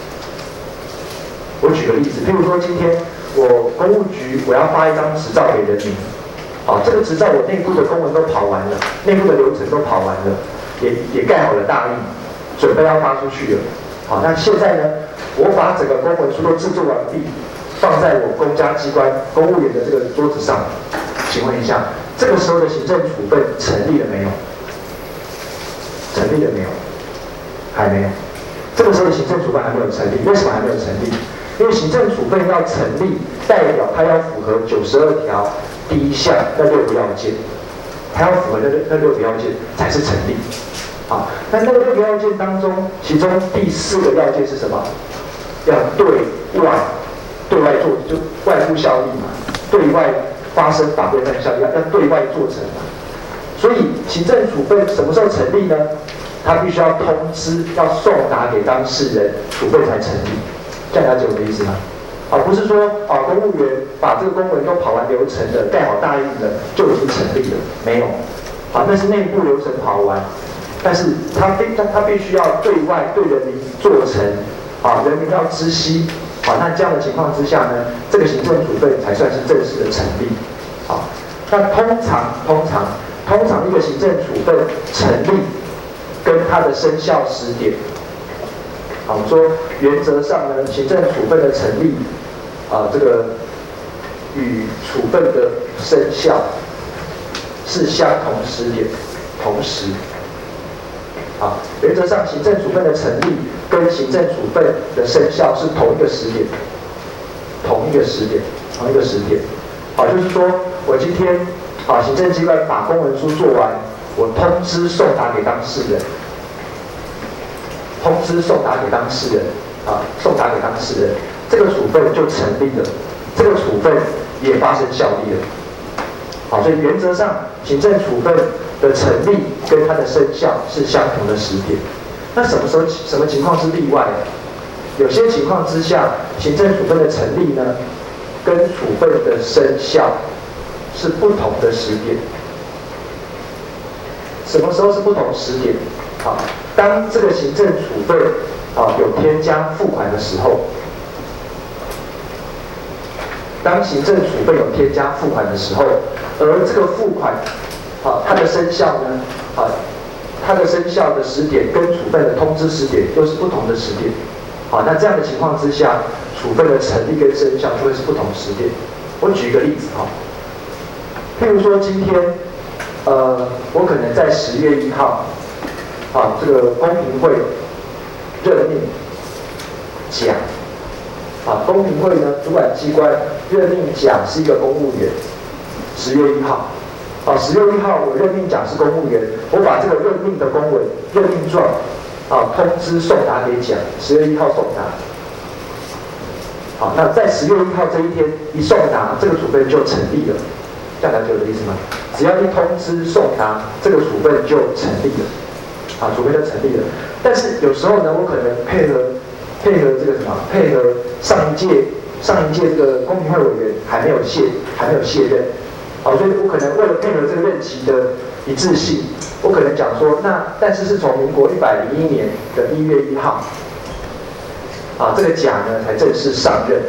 Speaker 1: 我举个例子，譬如说今天我公务局我要发一张执照给人民，这个执照我内部的公文都跑完了，内部的流程都跑完了，也盖好了大印。准备要发出去了，那现在呢，我把整个公文书都制作完毕，放在我公家机关公务员的这个桌子上，请问一下，这个时候的行政处分成立了没有？成立了没有？还没有。这个时候的行政处分还没有成立，为什么还没有成立？因为行政处分要成立， 代表它要符合92条第1项那6个要件，它要符合那6个要件才是成立。好，那6个要件当中，其中第4个要件是什么？要对外做，就外部效力嘛，对外发生法规范效力，要对外做成嘛。所以行政处分什么时候成立呢？他必须要通知，要送达给当事人，处分才成立。这样了解我的意思吗？不是说公务员把这个公文都跑完流程了，盖好大印了就已经成立了，没有。那是内部流程跑完，但是他必须要对外对人民做成，人民要知悉。那这样的情况之下呢，这个行政处分才算是正式的成立。那通常一个行政处分成立跟它的生效时点，我说原则上呢，行政处分的成立，这个与处分的生效是相同时点，同时。原则上行政处分的成立跟行政处分的生效是同一个时点。就是说我今天行政机关把公文书做完，我通知送达给当事人，这个处分就成立了，这个处分也发生效力了。所以原则上行政处分的成立跟它的生效是相同的时点。那什么情况是例外？有些情况之下，行政处分的成立呢，跟处分的生效是不同的时点。什么时候是不同时点？当这个行政处分有添加付款的时候，而这个付款它的生效呢，它的生效的时点跟处分的通知时点又是不同的时点。那这样的情况之下，处分的成立跟生效就会是不同时点。我举一个例子譬如说今天我可能在10月1号这个公平会任命甲公平会呢主管机关任命甲是一个公务员，10月1号10月1号我任命甲是公务员，我把这个任命的公文任命状通知送达给甲，10月1号送达。那在10月1号这一天一送达，这个处分就成立了。这样了解我的意思吗？只要一通知送达，这个处分就成立了。处分就成立了。但是有时候呢，我可能配合这个配合上一届这个公平会委员还没有卸任，所以我可能为了配合这个任期的一致性，我可能讲说，但是从民国101年的1月1号，这个甲呢才正式上任。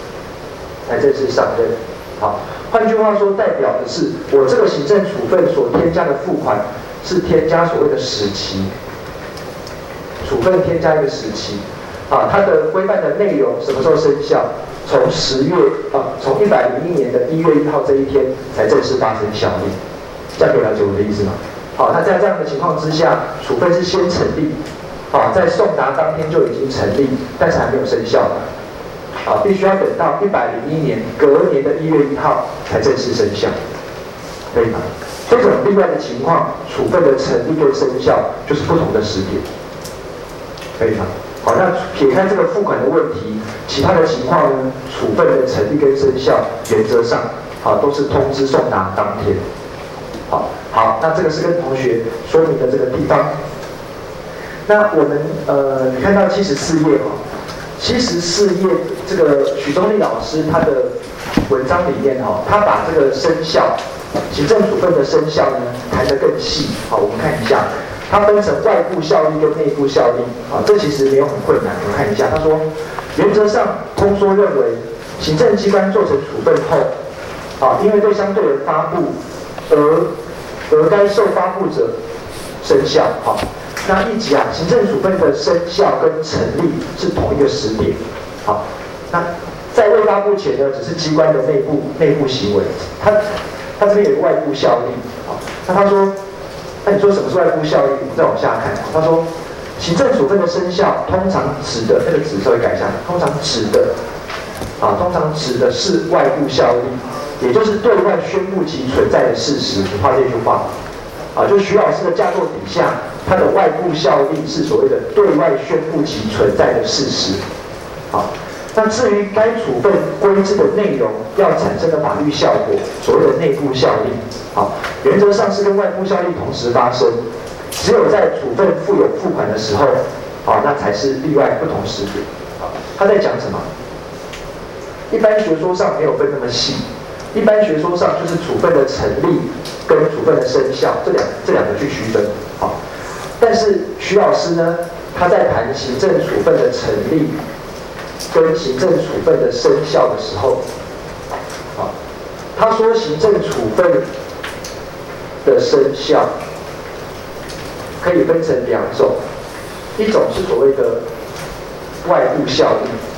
Speaker 1: 换句话说，代表的是我这个行政处分所添加的付款是添加所谓的使期，处分添加一个使期，它的规范的内容什么时候生效？从101年的1月1号这一天才正式发生效力。这样可以了解我的意思吗？那在这样的情况之下，处分是先成立，在送达当天就已经成立，但是还没有生效的，必须要等到101年隔年的1月1号才正式生效，可以吗？这种另外的情况，处分的成立跟生效就是不同的时点，可以吗？那撇开这个付款的问题，其他的情况呢，处分的成立跟生效原则上都是通知送达当天。好，那这个是跟同学说明的这个地方。那我们你看到74页74页这个许宗力老师他的文章里面他把这个生效行政处分的生效呢谈得更细。我们看一下，它分成外部效力跟内部效力。这其实没有很困难。我们看一下，他说原则上通说认为，行政机关做成处分后，因为对相对人发布而该受发布者生效。那一讲行政处分的生效跟成立是同一个时点。那在未发布前呢，只是机关的内部行为。它这边有个外部效力。那他说，那你说什么是外部效力？我们再往下看。他说，行政处分的生效通常指的那个指稍微改一下，通常指的通常指的是外部效力，也就是对外宣布其存在的事实。你画这句话，就徐老师的架构底下，它的外部效力是所谓的对外宣布其存在的事实。那至于该处分规制的内容要产生的法律效果，所谓的内部效力，原则上是跟外部效力同时发生，只有在处分附有付款的时候，那才是例外不同时点。他在讲什么？一般学说上没有分那么细，一般学说上就是处分的成立跟处分的生效这两个去区分。但是徐老师呢，他在谈行政处分的成立跟行政处分的生效的时候，他说行政处分的生效可以分成两种，一种是所谓的外部效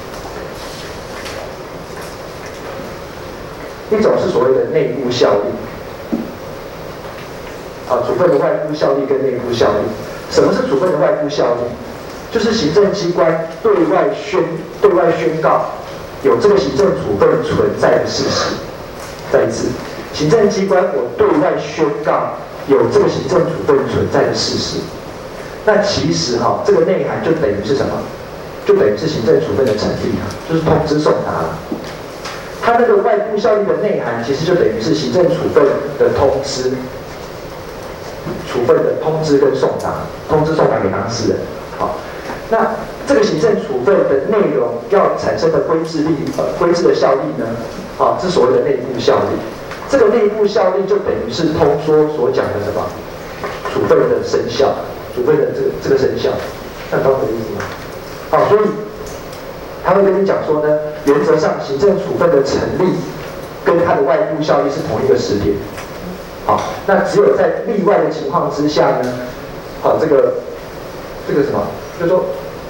Speaker 1: 力，一种是所谓的内部效力。处分的外部效力跟内部效力，什么是处分的外部效力？就是行政机关对外宣告有这个行政处分存在的事实。再一次，行政机关我对外宣告有这个行政处分存在的事实。那其实这个内涵就等于是什么？就等于是行政处分的成立就是通知送达了。它那个外部效力的内涵，其实就等于是行政处分的通知、处分的通知跟送达，通知送达给当事人。那这个行政处分的内容要产生的规制的效力呢，是所谓的内部效力。这个内部效力就等于是通说所讲的什么？处分的生效，处分的这个生效，看懂我的意思吗？所以他会跟你讲说呢，原则上行政处分的成立跟它的外部效力是同一个时点。那只有在例外的情况之下呢，这个什么？就说，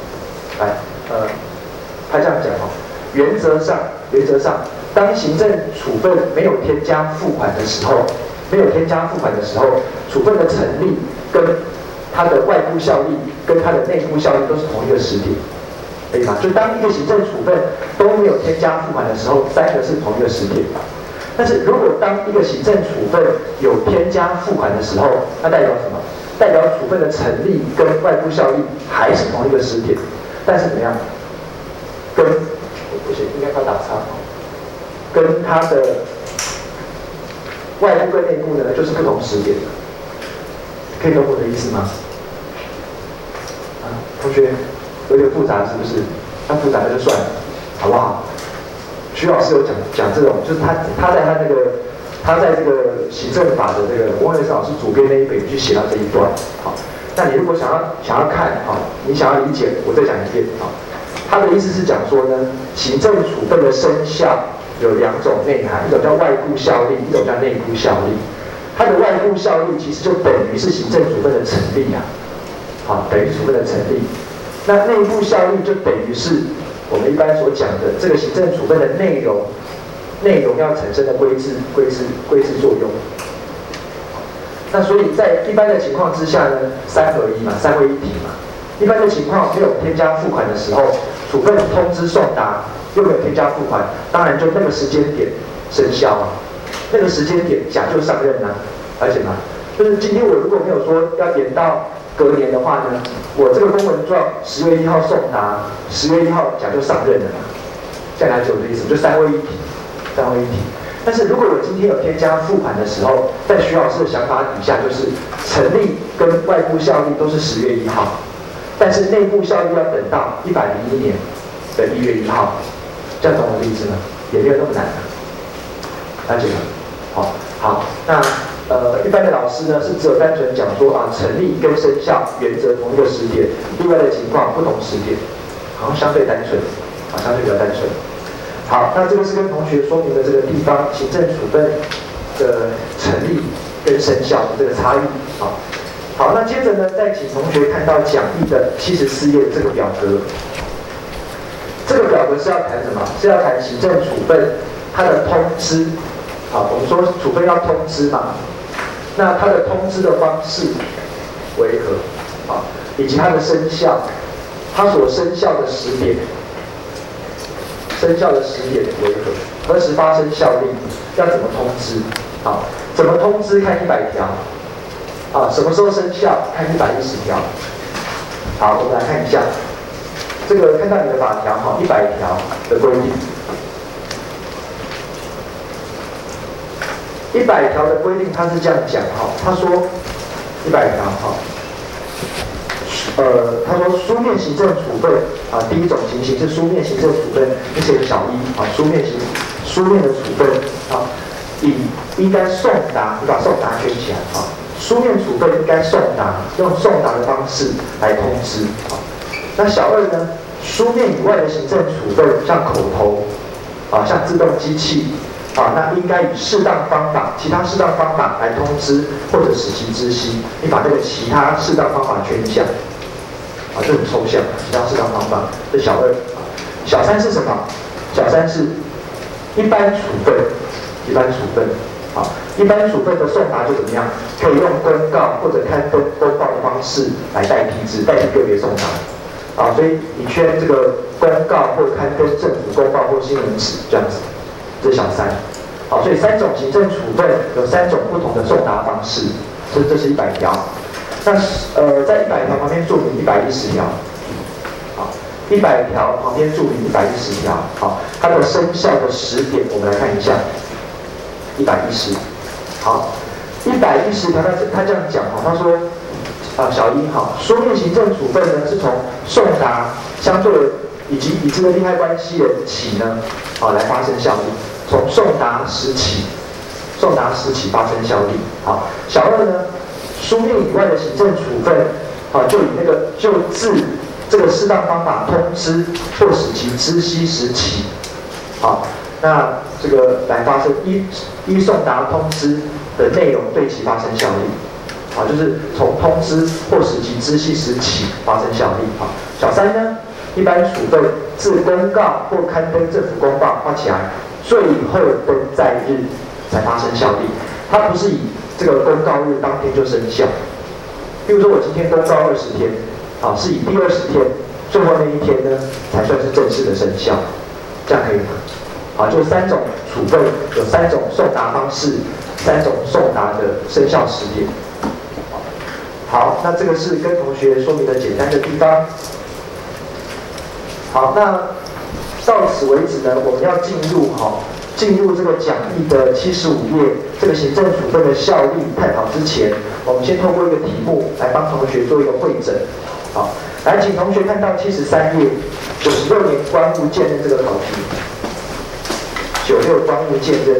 Speaker 1: 他这样讲原则上，当行政处分没有添加付款的时候，处分的成立跟它的外部效力跟它的内部效力都是同一个时点，可以吗？就当一个行政处分都没有添加付款的时候，三个是同一个时点。但是如果当一个行政处分有添加付款的时候，那代表什么？代表处分的成立跟外部效力还是同一个时点，但是怎么样？不行，应该要打叉。跟它的外部跟内部呢，就是不同时点的。可以懂我的意思吗？同学有点复杂是不是？那复杂那就算了，好不好？徐老师有讲这种，就是他在这个行政法的这个翁瑞生老师主编那一本去写到这一段。那你如果想要看你想要理解，我再讲一遍他的意思是讲说呢，行政处分的生效有两种内涵，一种叫外部效力，一种叫内部效力。它的外部效力其实就等于是行政处分的成立等于处分的成立。那内部效力就等于是我们一般所讲的这个行政处分的内容要产生的规制作用。那所以在一般的情况之下呢，3合1嘛，3位一体嘛。一般的情况没有添加付款的时候，处分通知送达又没有添加付款，当然就那个时间点生效那个时间点甲就上任而且就是今天我如果没有说要延到隔年的话呢，我这个公文状10月1号送达，10月1号甲就上任了这样了解我的意思，就3位一体。但是如果我今天有添加付款的时候，在徐老师的想法底下，就是成立跟外部效力都是10月1号，但是内部效力要等到101年的1月1号，这样懂我的意思吗？也没有那么难了解吗？好，那一般的老师呢是只有单纯讲说成立跟生效原则同一个时点，例外的情况不同时点，好像相对单纯，相对比较单纯。好，那这个是跟同学说明的这个地方行政处分的成立跟生效的这个差异。好，那接着呢，再请同学看到讲义的74页的这个表格。这个表格是要谈什么？是要谈行政处分它的通知。我们说处分要通知嘛，那它的通知的方式为何？以及它的生效，它所生效的时点。 生效的时点为何？何时发生效力？要怎么通知？好，怎么通知看100条。什么时候生效看110条。好，我们来看一下，这个看到你的法条100条的规定。100条的规定，它是这样讲他说100条他说书面行政处分第一种情形是书面行政处分，你写个小一书面的处分应该送达，你把送达圈起来书面处分应该送达，用送达的方式来通知那小二呢，书面以外的行政处分，像口头像自动机器那应该以适当方法，其他适当方法来通知或者使其知悉。你把那个其他适当方法圈一下这很抽象，其他适当方法。这小二小三是什么？小三是一般处分，一般处分一般处分的送达就怎么样？可以用公告或者刊登公报的方式来代替个别送达所以你圈这个公告或刊登政府公报或新闻纸这样子，这是小三。所以3种行政处分有3种不同的送达方式，这是100条。那在100条旁边注明110条，100条旁边注明110条，它的生效的时点我们来看一下，110。好，110条他这样讲他说小一书面行政处分呢是从送达相对以及已知的利害关系人起呢来发生效力，从送达时起发生效力。好，小二呢，书面以外的行政处分就自这个适当方法通知或使其知悉时起。那这个来发生依送达通知的内容对其发生效力。就是从通知或使其知悉时起发生效力。小三呢，一般处分自公告或刊登政府公报画起来，最后登载日才发生效力。它不是以这个公告日当天就生效。比如说我今天公告20天，是以第20天最后那一天呢才算是正式的生效，这样可以吗？就3种处分有3种送达方式，3种送达的生效时点。好，那这个是跟同学说明的简单的地方。好，那到此为止呢，我们要进入这个讲义的75页，这个行政处分的效力探讨之前，我们先透过一个题目来帮同学做一个汇整。好，来，请同学看到73页96年官务荐任这个考题，96官务荐任。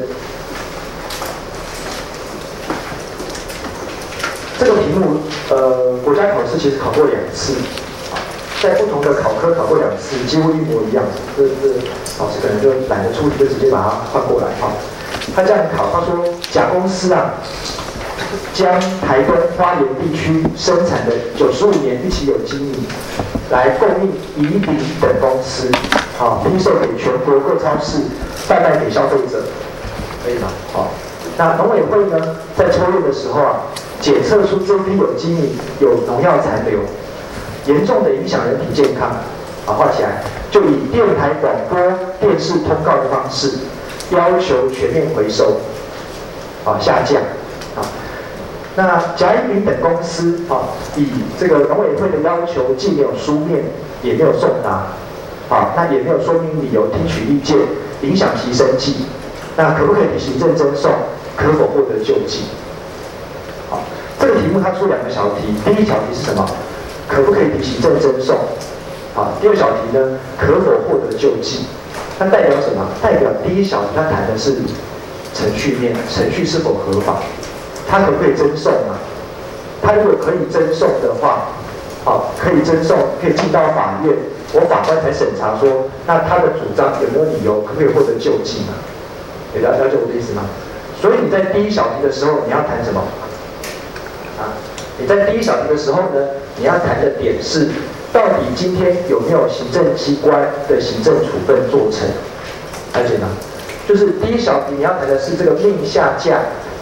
Speaker 1: 这个题目，国家考试其实考过2次，在不同的考科考过2次，几乎一模一样。这老师可能就懒得出题，就直接把它换过来他这样考，他说甲公司将台东花莲地区生产的95年一期有机米来供应宜鼎等公司，批售给全国各超市，贩卖给消费者，可以吗？那农委会呢，在抽验的时候检测出这批有机米有农药残留，严重的影响人体健康，画起来，就以电台广播电视通告的方式，要求全面回收，下架，那甲乙丙等公司，以这个农委会的要求，既没有书面，也没有送达，那也没有说明理由，听取意见，影响其生计，那可不可以行政侦送？可否获得救济？这个题目它出2个小题，第一小题是什么？可不可以行政侦送？第2小题呢，可否获得救济？它代表什么？代表第一小题它谈的是程序面，程序是否合法？它可不可以侦送它如果可以侦送的话，可以侦送，可以进到法院，我法官才审查说，那他的主张有没有理由，可不可以获得救济呢？了解我的意思吗？所以你在第一小题的时候，你要谈什么？你在第一小题的时候呢，你要谈的点是，到底今天有没有行政机关的行政处分做成？了解吗？就是第一小题你要谈的是这个命下架、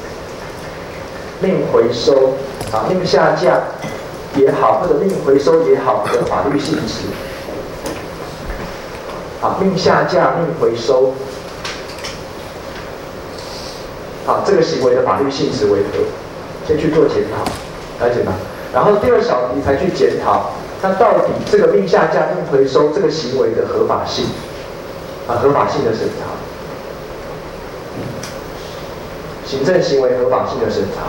Speaker 1: 命回收命下架也好，或者命回收也好的法律性质。 好，命下架、命回收，好，这个行为的法律性质为何？先去做检讨，了解吗？然后第二小题才去检讨，那到底这个命下架、命回收这个行为的合法性，合法性的审查，行政行为合法性的审查。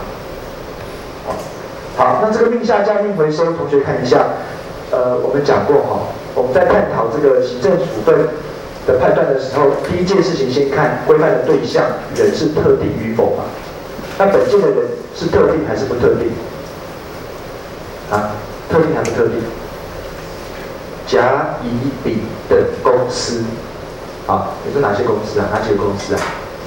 Speaker 1: 好，那这个命下架、命回收，同学看一下，我们讲过哈，我们在探讨这个行政处分的判断的时候，第一件事情先看规范的对象人是特定与否嘛。那本件的人是特定还是不特定？特定还不特定？甲、乙、丙等公司，好，你说哪些公司啊？哪几个公司啊？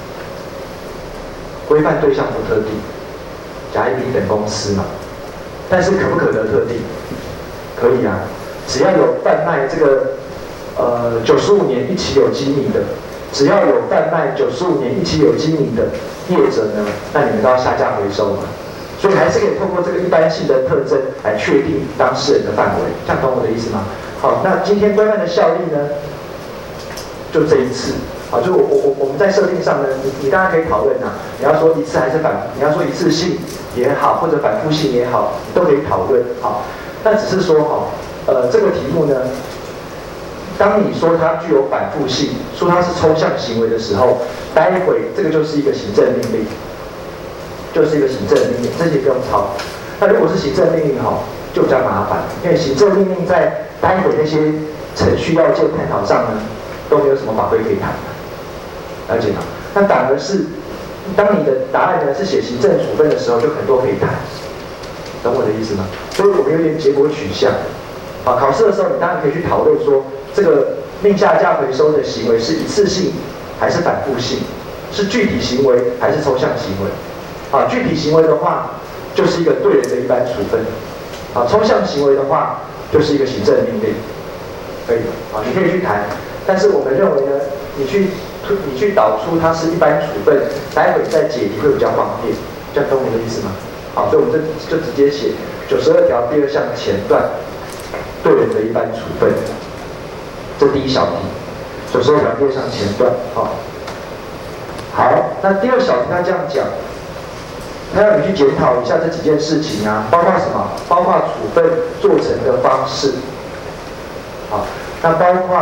Speaker 1: 规范对象不特定，甲、乙、丙等公司嘛。但是可不可得特定？可以啊，只要有贩卖这个95年一期有机米的，只要有贩卖95年一期有机米的业者呢，那你们都要下架回收嘛。所以还是可以透过这个一般性的特征来确定当事人的范围，这样懂我的意思吗？好，那今天规范的效力呢，就这一次。好，就我们在设定上呢，你大家可以讨论啊，你要说一次还是你要说一次性也好，或者反复性也好，你都可以讨论。好，但只是说哈，这个题目呢，当你说它具有反复性，说它是抽象行为的时候，待会这个就是一个行政命令，就是一个行政命令，这些不用抄。那如果是行政命令哈，就比较麻烦，因为行政命令在待会那些程序要件探讨上呢，都没有什么法规可以谈的，了解吗？那反而是当你的答案呢是写行政处分的时候，就很多可以谈，懂我的意思吗？所以我们有点结果取向。啊，考试的时候你当然可以去讨论说，这个命下架回收的行为是一次性还是反复性，是具体行为还是抽象行为？啊，具体行为的话就是一个对人的一般处分，啊，抽象行为的话就是一个行政命令，可以啊，你可以去谈，但是我们认为呢，你去导出它是一般处分，待会再解题会比较方便，这样懂我的意思吗？好，所以我们就直接写92条第2项前段对人的一般处分，这第一小题，92条第2项前段，好，好，那第2小题他这样讲。他要你去检讨一下这几件事情啊，包括什么？包括处分做成的方式，好，那包括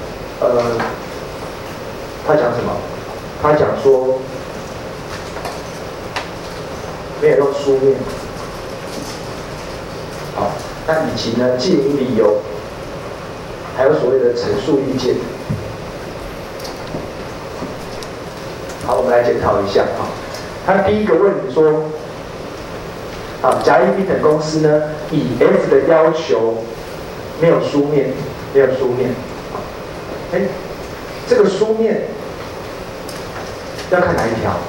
Speaker 1: 他讲什么？他讲说没有用书面，好，那以及呢记明理由，还有所谓的陈述意见。好，我们来检讨一下啊。他第一个问你说，甲、乙、丙等公司呢，以 F 的要求没有书面，这个书面要看哪一条？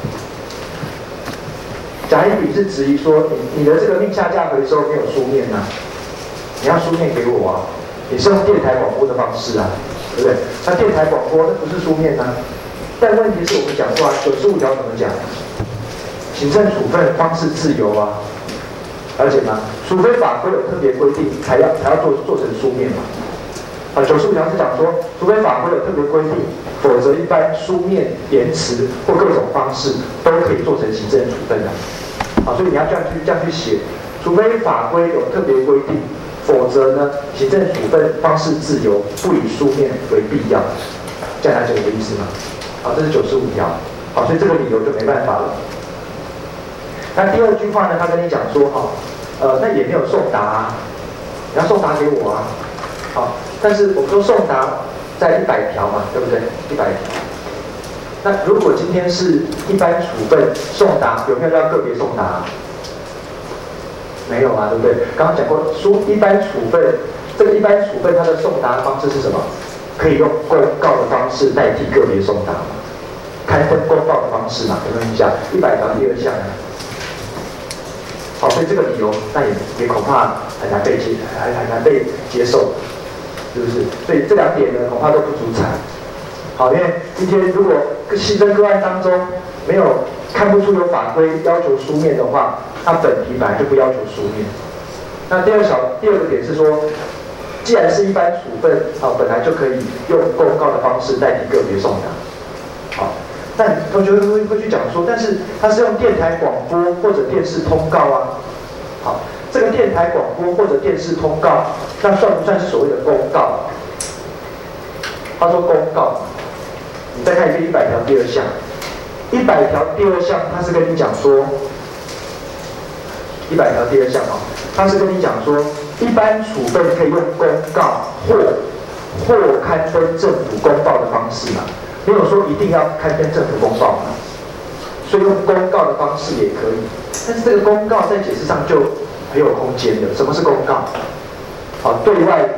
Speaker 1: 甲、乙、丙是质疑说，你的这个命下架回收没有书面啊，你要书面给我啊，你是用电台广播的方式啊，对不对？那电台广播那不是书面啊。但问题是我们讲过啊，95条怎么讲？行政处分方式自由啊，了解吗？除非法规有特别规定，才要做成书面嘛。95条是讲说，除非法规有特别规定，否则一般书面、言辞或各种方式都可以做成行政处分的。所以你要这样去写，除非法规有特别规定，否则呢，行政处分方式自由，不以书面为必要。这样了解我的意思吗？好，这是95条。好，所以这个理由就没办法了。那第2句话呢，他跟你讲说，那也没有送达啊，你要送达给我啊。好，但是我们说送达在100条嘛，对不对？100条。那如果今天是一般处分送达，有没有要个别送达？没有啊，对不对？刚刚讲过，一般处分，这个一般处分它的送达方式是什么？可以用公告的方式代替个别送达嘛？开分公告的方式嘛？有没有印象？100条第2项。好，所以这个理由那也恐怕很难被接受，是不是？所以这2点呢，恐怕都不足采。好，因为今天如果细分个案当中没有看不出有法规要求书面的话，那本题本来就不要求书面。那第二个点是说， 既然是一般处分，本来就可以用公告的方式代替个别送达。好，那同学会去讲说，但是它是用电台广播或者电视通告啊。好，这个电台广播或者电视通告，那算不算是所谓的公告？他说公告，你再看一遍100条第2项，100条第2项，他是跟你讲说，100条第2项啊，他是跟你讲说，一般处分可以用公告或刊登政府公报的方式嘛，没有说一定要刊登政府公报嘛，所以用公告的方式也可以，但是这个公告在解释上就很有空间的。什么是公告？好，对外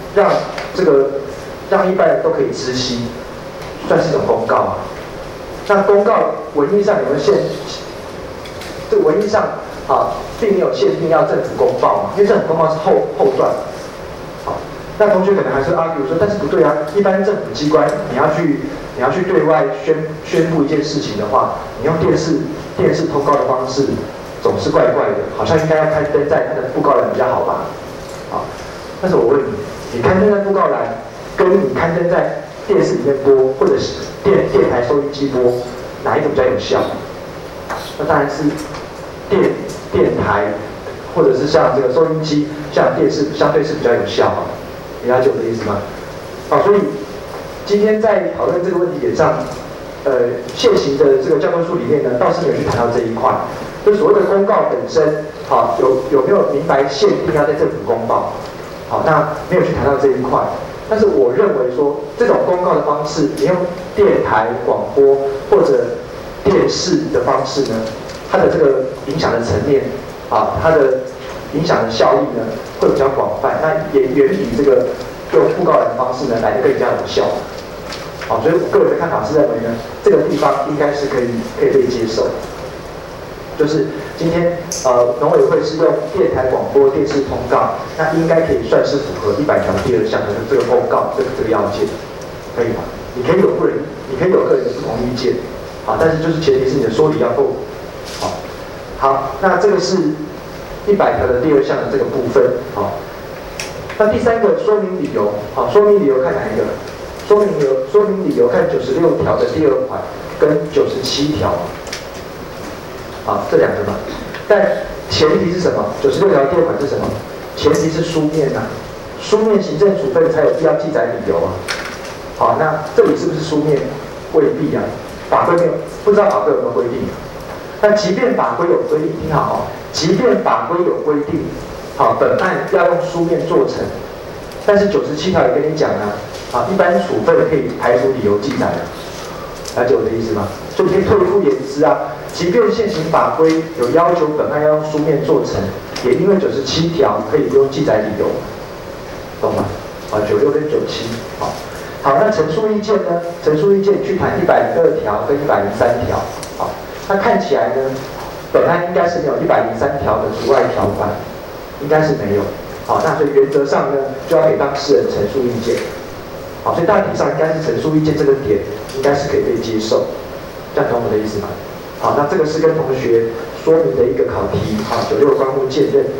Speaker 1: 让一般人都可以知悉，算是一种公告啊。那公告文义上有没有这文义上并没有限定要政府公报嘛，因为政府公报是后段。好，那同学可能还是argue说，但是不对啊，一般政府机关你要去对外宣布一件事情的话，你用电视通告的方式，总是怪怪的，好像应该要刊登在它的布告栏比较好吧？好，但是我问你，你刊登在布告栏，跟你刊登在电视里面播，或者是电台收音机播，哪一种比较有效？那当然是电台，或者是像这个收音机，像电视相对是比较有效啊。你了解我的意思吗？好，所以今天在讨论这个问题点上，现行的这个教科书里面呢，倒是没有去谈到这一块。就所谓的公告本身，好，有没有明白限定要在政府公报？好，那没有去谈到这一块。但是我认为说，这种公告的方式，你用电台广播或者电视的方式呢，它的这个影响的层面它的影响的效力呢，会比较广泛，那也远比这个用布告栏的方式呢来得更加有效。好，所以我个人的看法是认为呢，这个地方应该是可以被接受。就是今天农委会是用电台广播、电视通告，那应该可以算是符合100条第2项的这个公告这个要件，可以吗？你可以有个人的不同意见，好，但是就是前提是你的说理要够好，那这个是100条的第2项的这个部分，好。那第3个说明理由，好，说明理由看哪一个？说明理由看96条的第2款跟97条。这2个嘛，但前提是什么？96条第2款是什么？前提是书面啊，书面行政处分才有必要记载理由啊。好，那这里是不是书面？未必啊，法规没有，不知道法规有没有规定。那即便法规有规定，听好即便法规有规定，好，本案要用书面做成，但是97条也跟你讲一般处分可以排除理由记载了解我的意思吗？所以你可以退一步言之即便现行法规有要求本案要用书面做成，也因为97条可以不用记载理由，懂吗？96跟97，好，那陈述意见呢？陈述意见去谈102条跟103条，好，那看起来呢，本案应该是没有103条的除外条款，应该是没有，好，那所以原则上呢，就要给当事人陈述意见，好，所以大体上应该是陈述意见这个点，应该是可以被接受，这样懂我的意思吗？好，那这个是跟同学说明的一个考题，96关乎鉴认。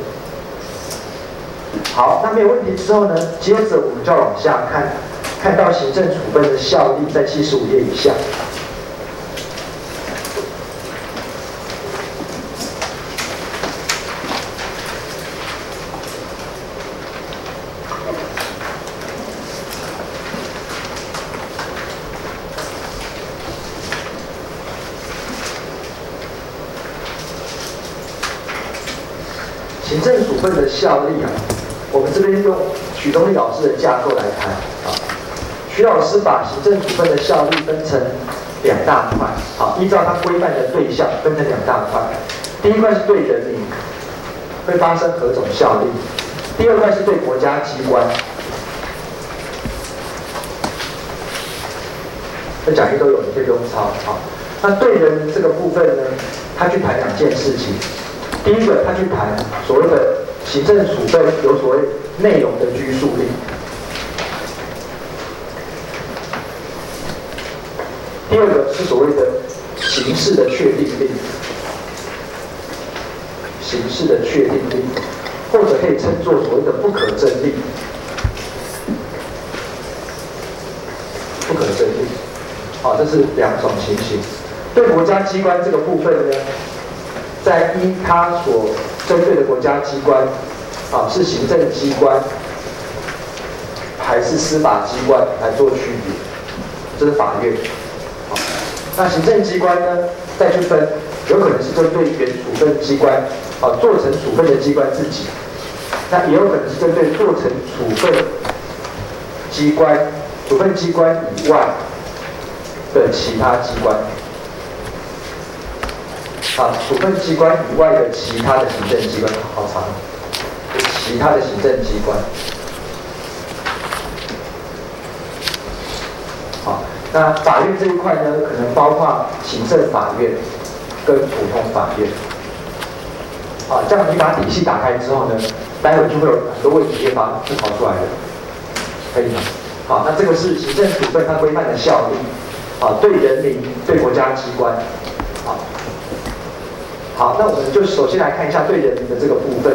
Speaker 1: 好，那没有问题之后呢，接着我们就要往下看到行政处分的效力在75页以下。行政处分的效力我们这边用许东立老师的架构来看徐老师把行政处分的效力分成2大块，依照它规范的对象分成2大块。第一块是对人民会发生何种效力，第2块是对国家机关。这讲义都有，你可以不用抄。那对人民这个部分呢，他去谈2件事情。第一个，他去谈所谓的行政处分有所谓内容的拘束力。第2个是所谓的形式的确定力，形式的确定力，或者可以称作所谓的不可证力。 不可争议。好，这是两种情形。对国家机关这个部分呢，在依它所针对的国家机关，是行政机关还是司法机关来做区别，这是法院。那行政机关呢，再去分，有可能是针对原处分机关，做成处分的机关自己，那也有可能是针对做成处分机关以外的其他机关。处分机关以外的其他的行政机关，好长，其他的行政机关。好，那法院这一块呢，可能包括行政法院跟普通法院。这样你把体系打开之后呢，待会就会有很多问题会跑出来的，可以吗？好，那这个是行政处分它规范的效力，对人民、对国家机关，好，那我们就首先来看一下对人民的这个部分。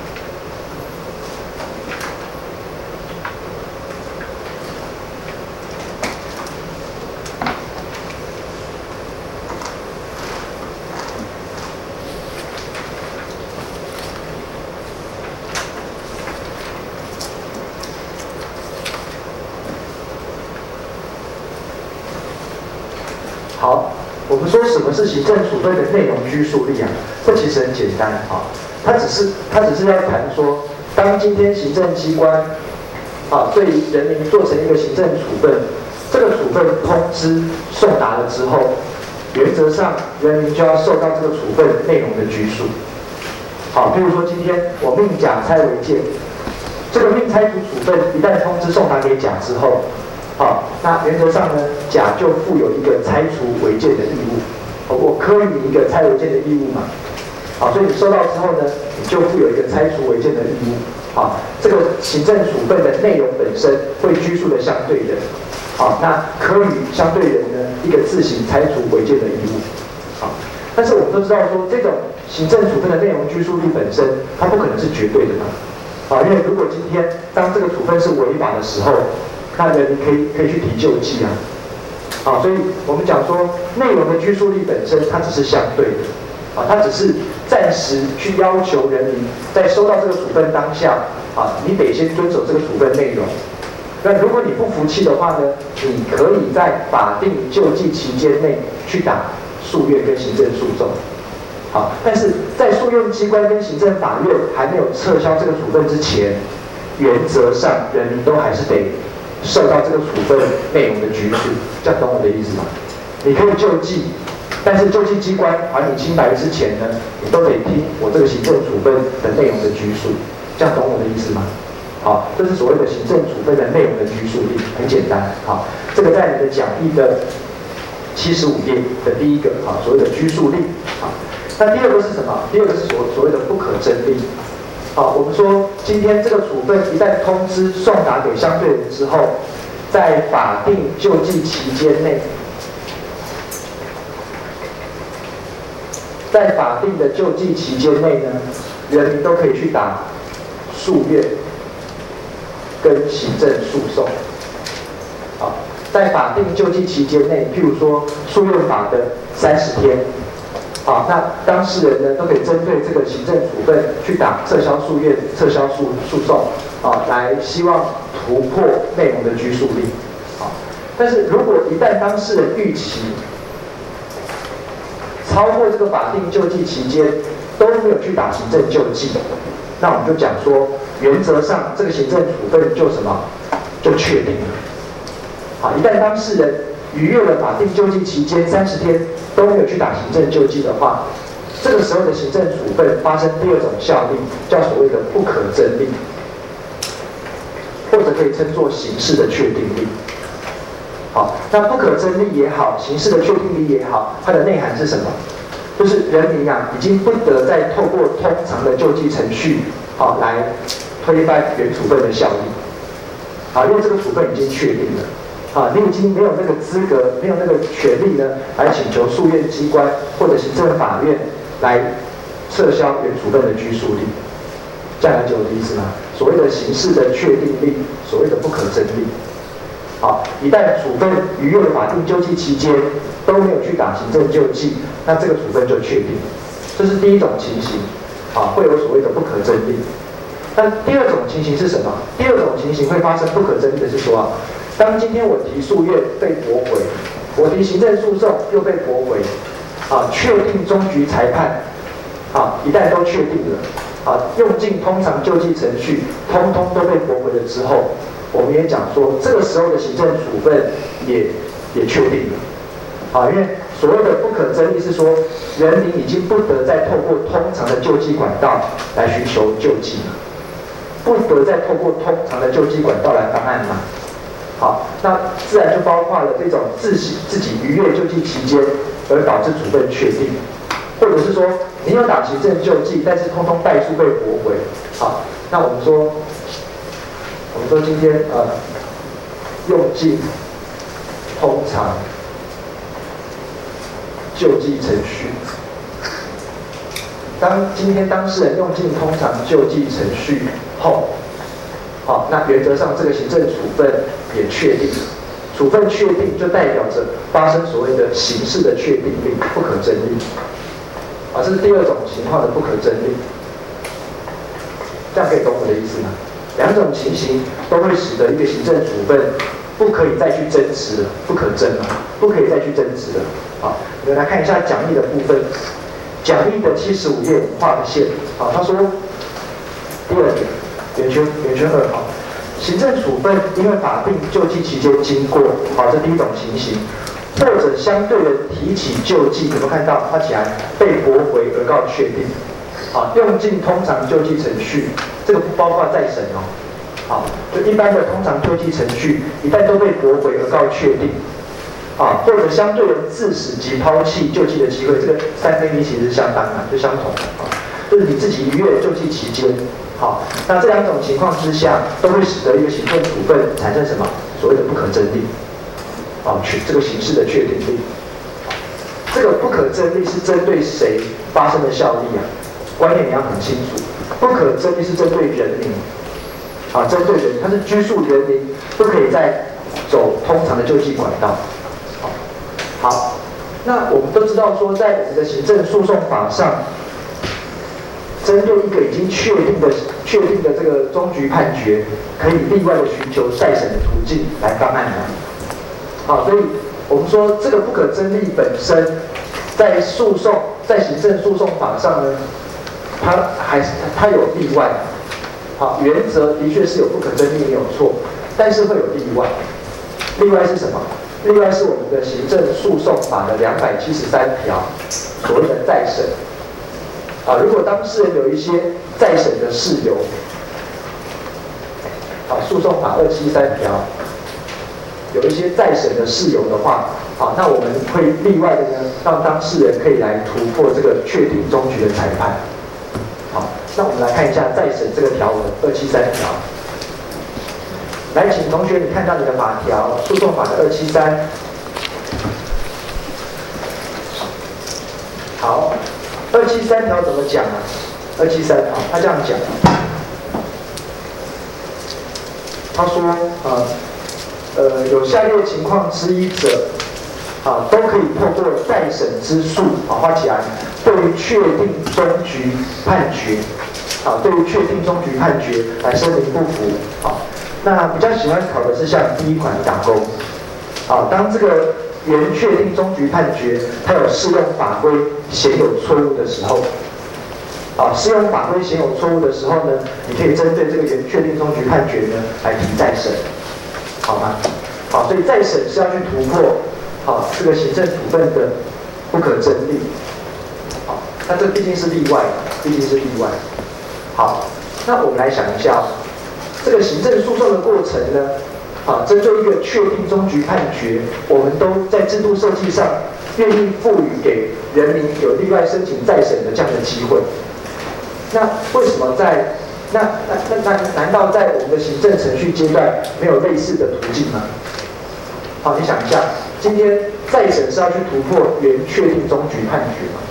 Speaker 1: 好，我们说什么是行政处分的内容拘束力啊？这其实很简单它只是要谈说，当今天行政机关对人民做成一个行政处分，这个处分通知送达了之后，原则上人民就要受到这个处分内容的拘束。比如说今天我命甲拆违建，这个命拆除处分一旦通知送达给甲之后，那原则上呢，甲就负有一个拆除违建的义务。我科予你一个拆违建的义务嘛，所以你收到之后呢，你就负有一个拆除违建的义务。这个行政处分的内容本身会拘束的相对人，那科予相对人呢一个自行拆除违建的义务。但是我们都知道说，这种行政处分的内容拘束力本身，它不可能是绝对的嘛。因为如果今天当这个处分是违法的时候，那人民可以去提救济所以我们讲说，内容的拘束力本身它只是相对的，它只是暂时去要求人民在收到这个处分当下，你得先遵守这个处分内容。那如果你不服气的话呢，你可以在法定救济期间内去打诉愿跟行政诉讼。但是在诉愿机关跟行政法院还没有撤销这个处分之前，原则上人民都还是得受到这个处分内容的拘束，这样懂我的意思吗？你可以救济，但是救济机关还你清白之前呢，你都得听我这个行政处分的内容的拘束，这样懂我的意思吗？这是所谓的行政处分的内容的拘束力，很简单。这个在你的讲义的75页的第一个所谓的拘束力。那第二个是什么？第二个是所谓的不可争力。我们说今天这个处分一旦通知送达给相对人之后，在法定救济期间内，在法定的救济期间内呢，人民都可以去打诉愿跟行政诉讼。在法定救济期间内，譬如说诉愿法的30天。那当事人呢都可以针对这个行政处分去打撤销诉愿、撤销诉讼，来希望突破内容的拘束力。但是如果一旦当事人逾期，超过这个法定救济期间都没有去打行政救济，那我们就讲说，原则上这个行政处分就什么就确定了。一旦当事人逾越了法定救济期间30天都没有去打行政救济的话，这个时候的行政处分发生第二种效力，叫所谓的不可争力，或者可以称作刑事的确定力。那不可争力也好，刑事的确定力也好，它的内涵是什么？就是人民已经不得再透过通常的救济程序，来推翻原处分的效力。因为这个处分已经确定了。你已经没有那个资格，没有那个权利呢，来请求诉愿机关或者行政法院来撤销原处分的拘束力。这样了解我的意思吗？所谓的刑事的确定力，所谓的不可争力。 好，一旦处分逾越了法定救济期间都没有去打行政救济，那这个处分就确定。这是第一种情形，啊，会有所谓的不可争议。那第二种情形是什么？第二种情形会发生不可争议的是说啊，当今天我提诉愿被驳回，我提行政诉讼又被驳回，啊，确定终局裁判，啊，一旦都确定了，啊，用尽通常救济程序，通通都被驳回了之后，我们也讲说，这个时候的行政处分也确定了，啊，因为所谓的不可争议是说，人民已经不得再透过通常的救济管道来寻求救济了，不得再透过通常的救济管道来翻案嘛。好，那自然就包括了这种自己逾越救济期间而导致处分确定，或者是说你有打行政救济，但是通通败诉被驳回。好，那我们说今天用尽通常救济程序，当今天当事人用尽通常救济程序后，好，那原则上这个行政处分也确定，处分确定就代表着发生所谓的刑事的确定力，不可争议。啊，这是第二种情况的不可争议。这样可以懂我的意思吗？两种情形都会使得一个行政处分不可以再去争执了，不可争了，不可以再去争执了。好，我们来看一下讲义的部分。讲义的75页画的线。好，他说第二点，圆圈2号，行政处分因为法定救济期间经过，好，这第一种情形，或者相对人提起救济，有没有看到画起来被驳回而告确定？啊，用尽通常救济程序，这个不包括再审哦。好，就一般的通常救济程序，一旦都被驳回而告确定，啊，或者相对人自始即抛弃救济的机会，这个3跟1其实是相当的，就相同的啊，就是你自己逾越救济期间，好，那这两种情况之下，都会使得一个行政处分产生什么所谓的不可争议，啊，这个刑事的确定力。这个不可争议是针对谁发生的效力啊？观念你要很清楚，不可争议是针对人民，啊，针对人民，它是拘束人民，不可以再走通常的救济管道。好，那我们都知道说，在我们的行政诉讼法上，针对一个已经确定的这个终局判决，可以例外的寻求再审的途径来翻案的。好，所以我们说这个不可争议本身，在行政诉讼法上呢，它有例外。好，原则的确是有不可争议没有错，但是会有例外。例外是什么？例外是我们的行政诉讼法的273条，所谓的再审。啊，如果当事人有一些再审的事由，啊，诉讼法273条有一些再审的事由的话，啊，那我们会例外的呢，让当事人可以来突破这个确定终局的裁判。好，那我们来看一下再审这个条文273条。来，请同学你看到你的法条，诉讼法的273。好，273条怎么讲啊？273条，他这样讲，他说有下列情况之一者，啊，都可以透过再审之诉，啊，画起来，对于确定终局判决，啊，对于确定终局判决来声明不服，啊。那比较喜欢考的是像第一款打勾，啊，当这个原确定终局判决它有适用法规显有错误的时候，啊，适用法规显有错误的时候呢，你可以针对这个原确定终局判决呢来提再审，好吗？好，所以再审是要去突破，好，这个行政处分的不可争议，好，那这毕竟是例外，好，那我们来想一下。这个行政诉讼的过程呢，啊，针对一个确定终局判决，我们都在制度设计上愿意赋予给人民有例外申请再审的这样的机会。那为什么难道在我们的行政程序阶段没有类似的途径吗？好，你想一下，今天再审是要去突破原确定终局判决吗？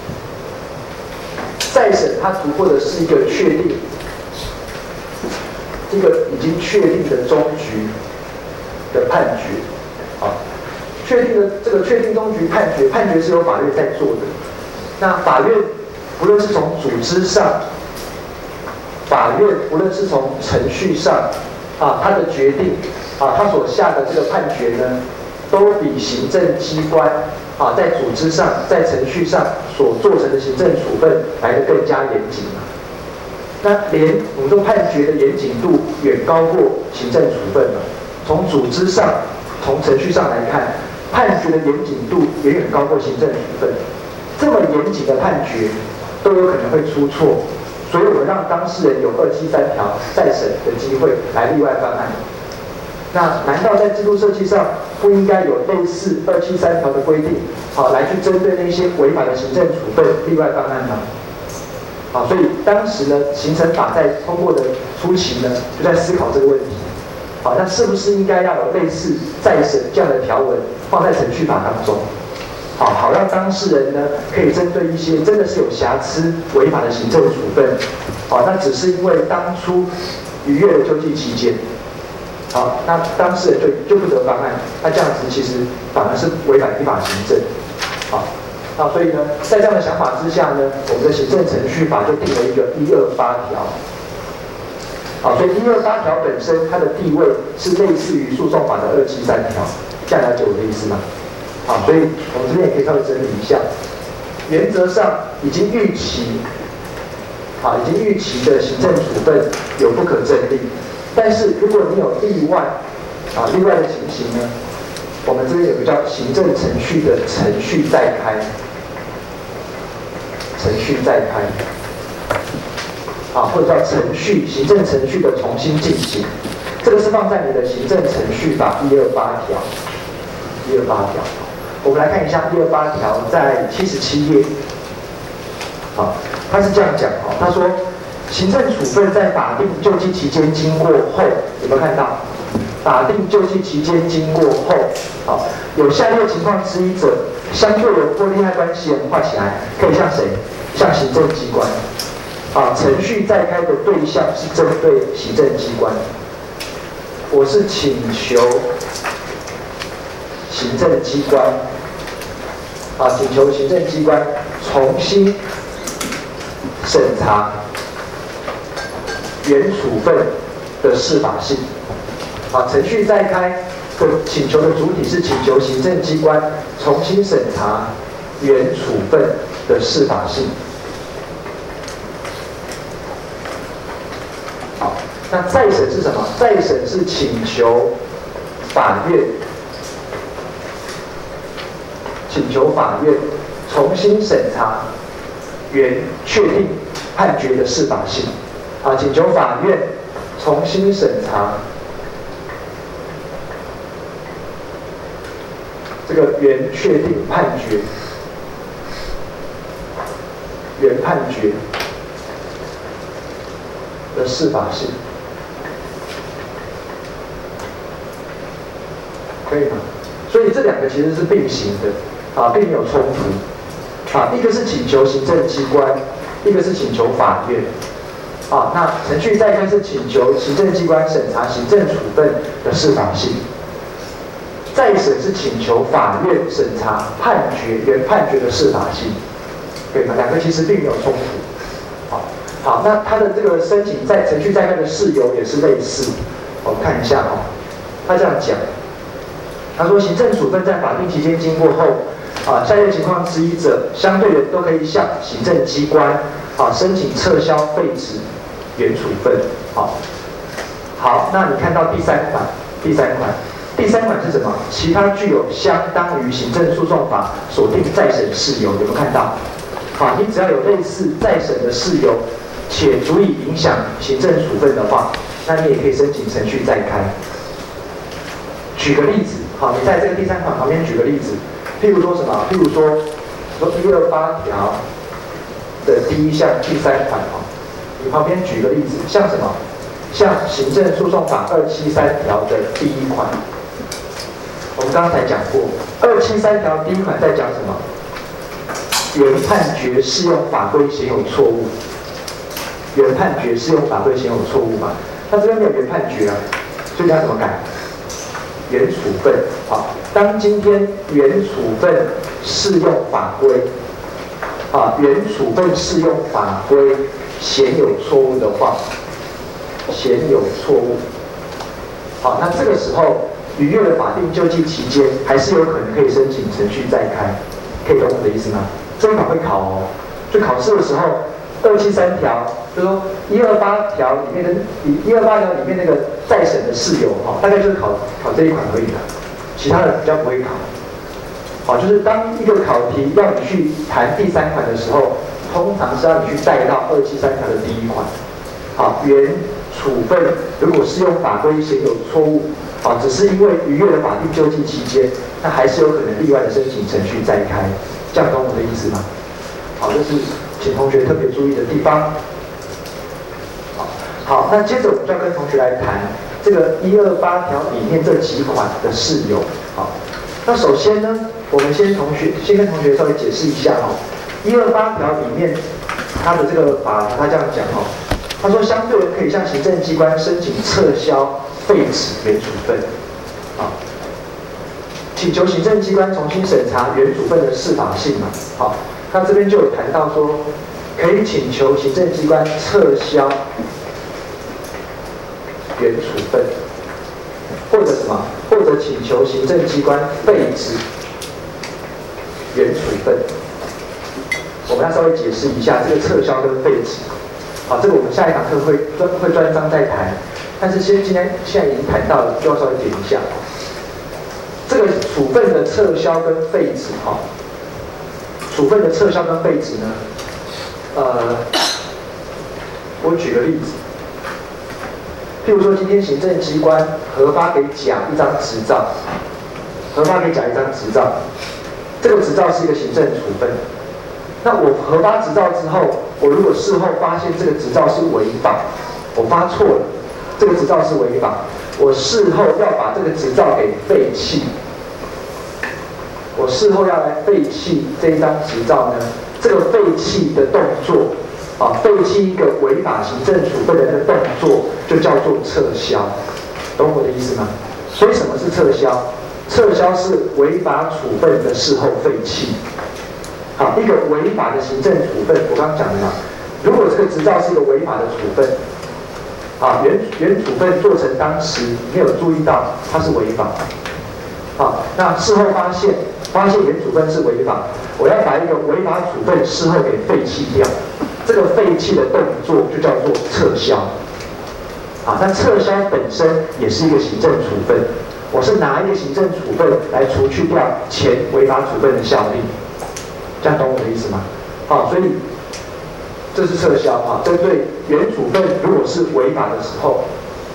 Speaker 1: 再审它突破的是一个确定。一个已经确定的终局， 的判决。好，确定的这个确定终局判决，判决是由法院在做的。那法院不论是从组织上，法院无论是从程序上，他的决定，他所下的这个判决呢，都比行政机关在组织上、在程序上所做成的行政处分来得更加严谨。那连我们说判决的严谨度远高过行政处分了。从组织上、从程序上来看，判决的严谨度远远高过行政处分。这么严谨的判决都有可能会出错，所以我们让当事人有273条再审的机会来例外方案。那难道在制度设计上不应该有类似273条的规定，来去针对那些违法的行政处分例外方案吗？所以当时呢，行政法在通过的初期呢，就在思考这个问题。那是不是应该要有类似再审这样的条文放在程序法当中？好让当事人呢可以针对一些真的是有瑕疵、违法的行政处分，那只是因为当初逾越了救济期间，那当事人就不得方案，那这样子其实反而是违反依法行政，所以呢，在这样的想法之下呢，我们的行政程序法就定了一个128条。所以128条本身它的地位是类似于诉讼法的273条，这样了解我的意思吗？所以我们这边也可以稍微整理一下，原则上已经预期的行政处分有不可证力，但是如果你有例外的情形呢，我们这边有个叫行政程序的程序再开，或者叫行政程序的重新进行，这个是放在你的行政程序法128条。我们来看一下128条在77页，他是这样讲，他说行政处分在法定救济期间经过后，有没有看到？法定救济期间经过后，有下列情况之一者，相对人或利害关系人画起来，可以向谁？向行政机关。程序再开的对象是针对行政机关。我是请求行政机关，重新审查原处分的适法性。程序再开的请求的主体是请求行政机关重新审查原处分的适法性。那再审是什么？再审是请求法院重新审查原确定判决的适法性。请求法院重新审查这个原确定判决、原判决的适法性。可以吗？所以这两个其实是并行的，并没有冲突。一个是请求行政机关，一个是请求法院。那程序再开是请求行政机关审查行政处分的适法性，再审是请求法院审查原判决的适法性，可以吗？两个其实并没有冲突。好，那他的这个申请在程序再开的事由也是类似。我们看一下他这样讲。他说，行政处分在法定期间经过后，下列情况之一者，相对人都可以向行政机关申请撤销废止原处分。好，那你看到第三款是什么？其他具有相当于行政诉讼法所定再审事由，有没有看到？你只要有类似再审的事由，且足以影响行政处分的话，那你也可以申请程序再开。举个例子，你在这个第三款旁边举个例子，譬如说什么？譬如说128条的第1项第3款，你旁边举个例子，像什么？像行政诉讼法273条的第1款，我们刚才讲过，273条第1款在讲什么？原判决适用法规显有错误。原判决适用法规显有错误嘛？那这边没有原判决所以你要怎么改？ 原处分，啊，当今天原处分适用法规，啊，原处分适用法规显有错误的话，显有错误，好，那这个时候逾越了法定救济期间，还是有可能可以申请程序再开，可以懂我的意思吗？这一款会考哦，就考试的时候，273条，就是说128条里面的128条里面那个再审的事由，哈，大概就是考这一款而已的，其他的比较不会考。好，就是当一个考题要你去谈第3款的时候，通常是让你去带到273条的第1款。好，原处分如果适用法规显有错误，好，只是因为逾越了法定救济期间，那还是有可能例外的申请程序再开，这样懂我的意思吗？好，这是请同学特别注意的地方。好，那接着我们就要跟同学来谈这个128条里面这几款的事由。好，那首先呢，我们先跟同学稍微解释一下哈，128条里面它的这个法它这样讲哈，他说相对人可以向行政机关申请撤销、废止原处分，啊，请求行政机关重新审查原处分的适法性嘛，好，那这边就有谈到说，可以请求行政机关撤销原处分，或者什么，或者请求行政机关废止原处分。我们要稍微解释一下这个撤销跟废止。好，这个我们下一堂课会专章再谈，但是现在已经谈到了，就要稍微点一下。这个处分的撤销跟废止，哈，处分的撤销跟废止呢，我举个例子，譬如说今天行政机关核发给甲一张执照，这个执照是一个行政处分。那我核发执照之后，我如果事后发现这个执照是违法，我发错了，这个执照是违法，我事后要把这个执照给废弃，我事后要来废弃这一张执照呢，这个废弃的动作，啊，废弃一个违法行政处分的那个动作，就叫做撤销，懂我的意思吗？所以什么是撤销？撤销是违法处分的事后废弃。好，一个违法的行政处分，我刚刚讲的嘛，如果这个执照是一个违法的处分，啊，原处分做成当时没有注意到它是违法，啊，那事后发现原处分是违法，我要把一个违法处分事后给废弃掉，这个废弃的动作就叫做撤销，啊，那撤销本身也是一个行政处分，我是拿一个行政处分来除去掉前违法处分的效力。这样懂我的意思吗？好，所以这是撤销啊。针对原处分如果是违法的时候，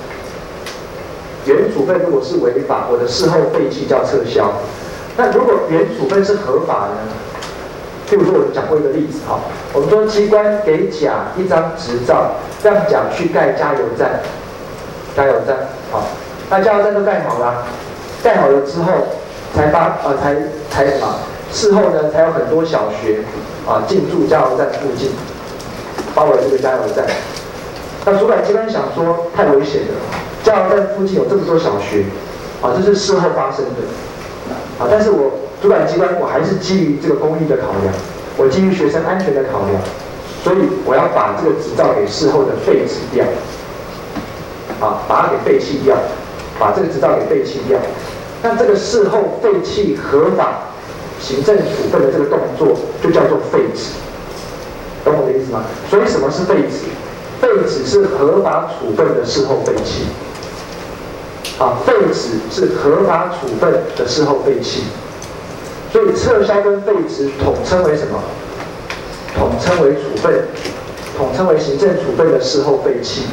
Speaker 1: 原处分如果是违法，我的事后废弃叫撤销。那如果原处分是合法的呢？譬如说，我们讲过一个例子哈，我们说机关给甲一张执照，让甲去盖加油站，好，那加油站都盖好了，盖好了之后才什么？事后呢，才有很多小学啊进驻加油站附近，包围这个加油站。那主管机关想说，太危险了，加油站附近有这么多小学，啊，这是事后发生的，啊，但是我主管机关我还是基于这个公益的考量，我基于学生安全的考量，所以我要把这个执照给事后的废止掉，啊，把它给废弃掉，把这个执照给废弃掉。那这个事后废弃合法行政处分的这个动作就叫做废止，懂我的意思吗？所以什么是废止？废止是合法处分的事后废弃，啊，废止是合法处分的事后废弃。所以撤销跟废止统称为什么？统称为处分，统称为行政处分的事后废弃。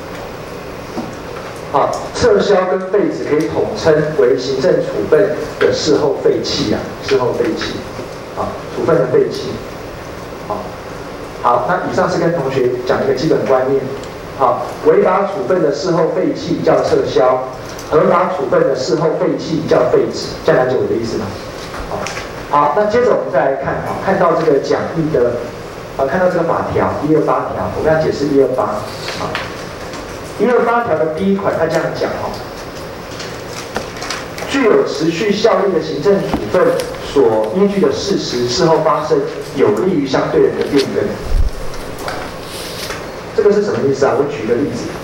Speaker 1: 好，撤销跟废止可以统称为行政处分的事后废弃啊，事后废弃，啊，处分的废弃，好，那以上是跟同学讲一个基本观念，好，违法处分的事后废弃叫撤销，合法处分的事后废弃叫废止，这样了解我的意思吗？好，那接着我们再来看，看到这个讲义的，看到这个法条128条，我们要解释128，128条的第一款，他这样讲具有持续效力的行政处分所依据的事实事后发生，有利于相对人的变更。这个是什么意思啊？我举个例子。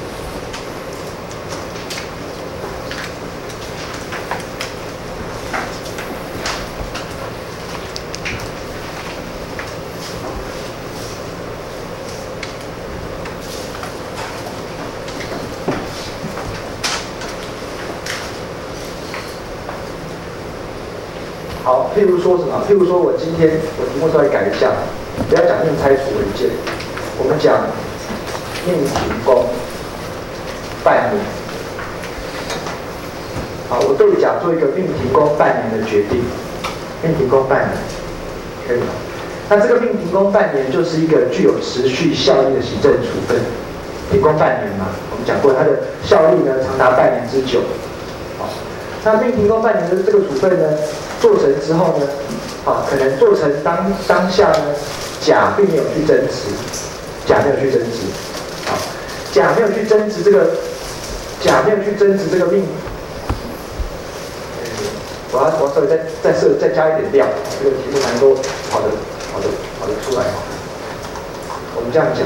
Speaker 1: 好，譬如说什么？譬如说我今天我题目稍微改一下，不要讲命拆除违建，我们讲命停工半年。好，我对甲做一个命停工半年的决定，命停工半年，可以吗？那这个命停工半年就是一个具有持续效力的行政处分，停工半年嘛，我们讲过它的效力呢长达半年之久。好，那命停工半年的这个处分呢？做成之后呢，可能做成当下呢，甲并没有去争执，甲没有去争执，甲没有去争执这个命，我要稍微再加一点料，这个题目才能够跑得出来。我们这样讲。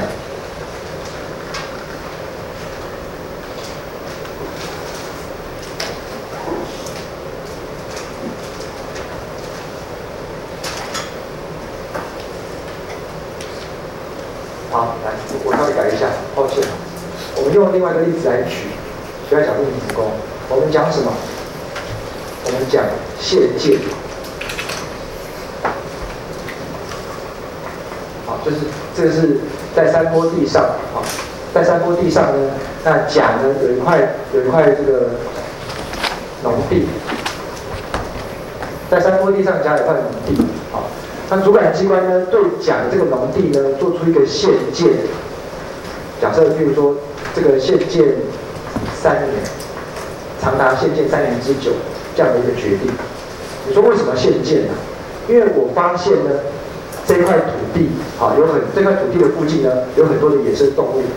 Speaker 1: 好，来，我稍微改一下，抱歉。我们用另外一个例子来举，不要讲命停工。我们讲什么？我们讲限建。好，就是这个是在山坡地上，在山坡地上呢，那甲呢有一块这个农地，在山坡地上甲有一块农地，那主管机关呢，对甲的这个农地呢，做出一个限建。假设，譬如说，这个限建3年，长达限建3年之久，这样的一个决定。你说为什么限建呢？因为我发现呢，这块土地，这块土地的附近呢，有很多的野生动物，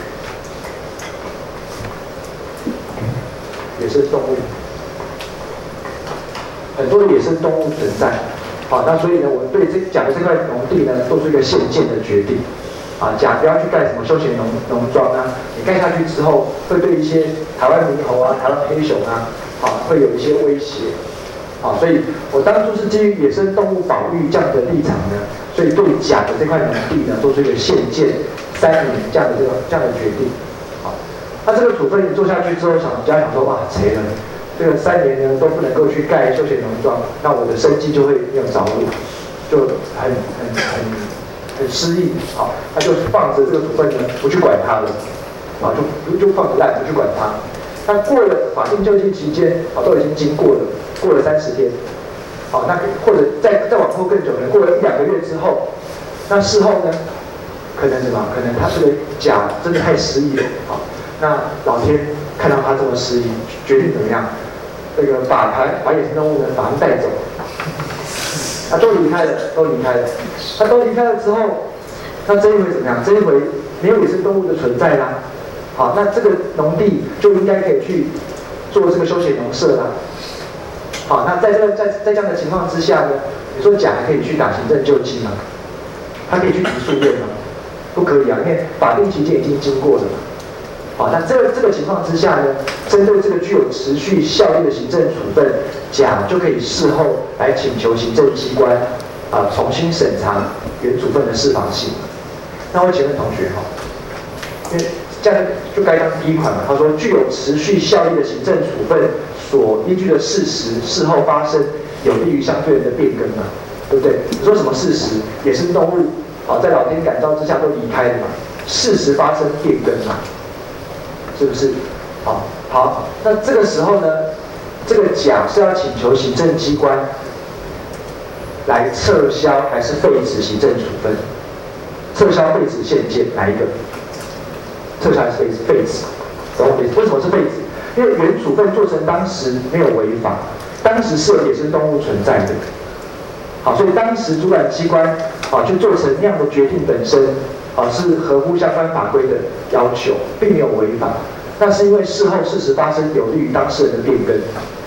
Speaker 1: 很多的野生动物存在。好，那所以呢，我对甲的这块农地呢，做出一个限建的决定。甲不要去盖什么休闲农庄啊，你盖下去之后，会对一些台湾猕猴啊、台湾黑熊啊，会有一些威胁。所以我当初是基于野生动物保育这样的立场呢，所以对甲的这块农地呢，做出一个限建3年这样的决定。那这个处分做下去之后，甲想说哇，赔了。这个3年呢都不能够去盖休闲农庄，那我的生计就会没有着落，就很失意。他就放着这个处分呢不去管它了，就放着烂不去管它。那过了法定救济期间，都已经经过了30天，那或者再往后更久，可能过了1-2个月之后，那事后呢，可能他这个甲真的太失意了，那老天看到他这么失意，决定怎么样？把野生动物呢，把它们带走。都离开了。那都离开了之后，那这一回怎么样？这一回没有野生动物的存在啦。好，那这个农地就应该可以去做这个休闲农舍啦。好，那在这样的情况之下呢，你说甲还可以去打行政救济吗？他可以去提诉愿吗？不可以啊，因为法定期间已经经过了嘛。好，那这个情况之下呢，针对这个具有持续效力的行政处分，甲就可以事后来请求行政机关重新审查原处分的适法性。那我请问同学因为这样就该当第一款嘛。他说具有持续效力的行政处分所依据的事实事后发生，有利于相对人的变更嘛，对不对？你说什么事实？野生动物在老天感召之下都离开了嘛，事实发生变更嘛。是不是？好，那这个时候呢，这个甲是要请求行政机关来撤销还是废止行政处分？撤销、废止、限建，哪一个？撤销还是废止？懂我意思？为什么是废止？因为原处分做成当时没有违法，当时是有野生动物存在的。好，所以当时主管机关去做成那样的决定本身。是合乎相关法规的要求，并没有违法。那是因为事后事实发生有利于当事人的变更。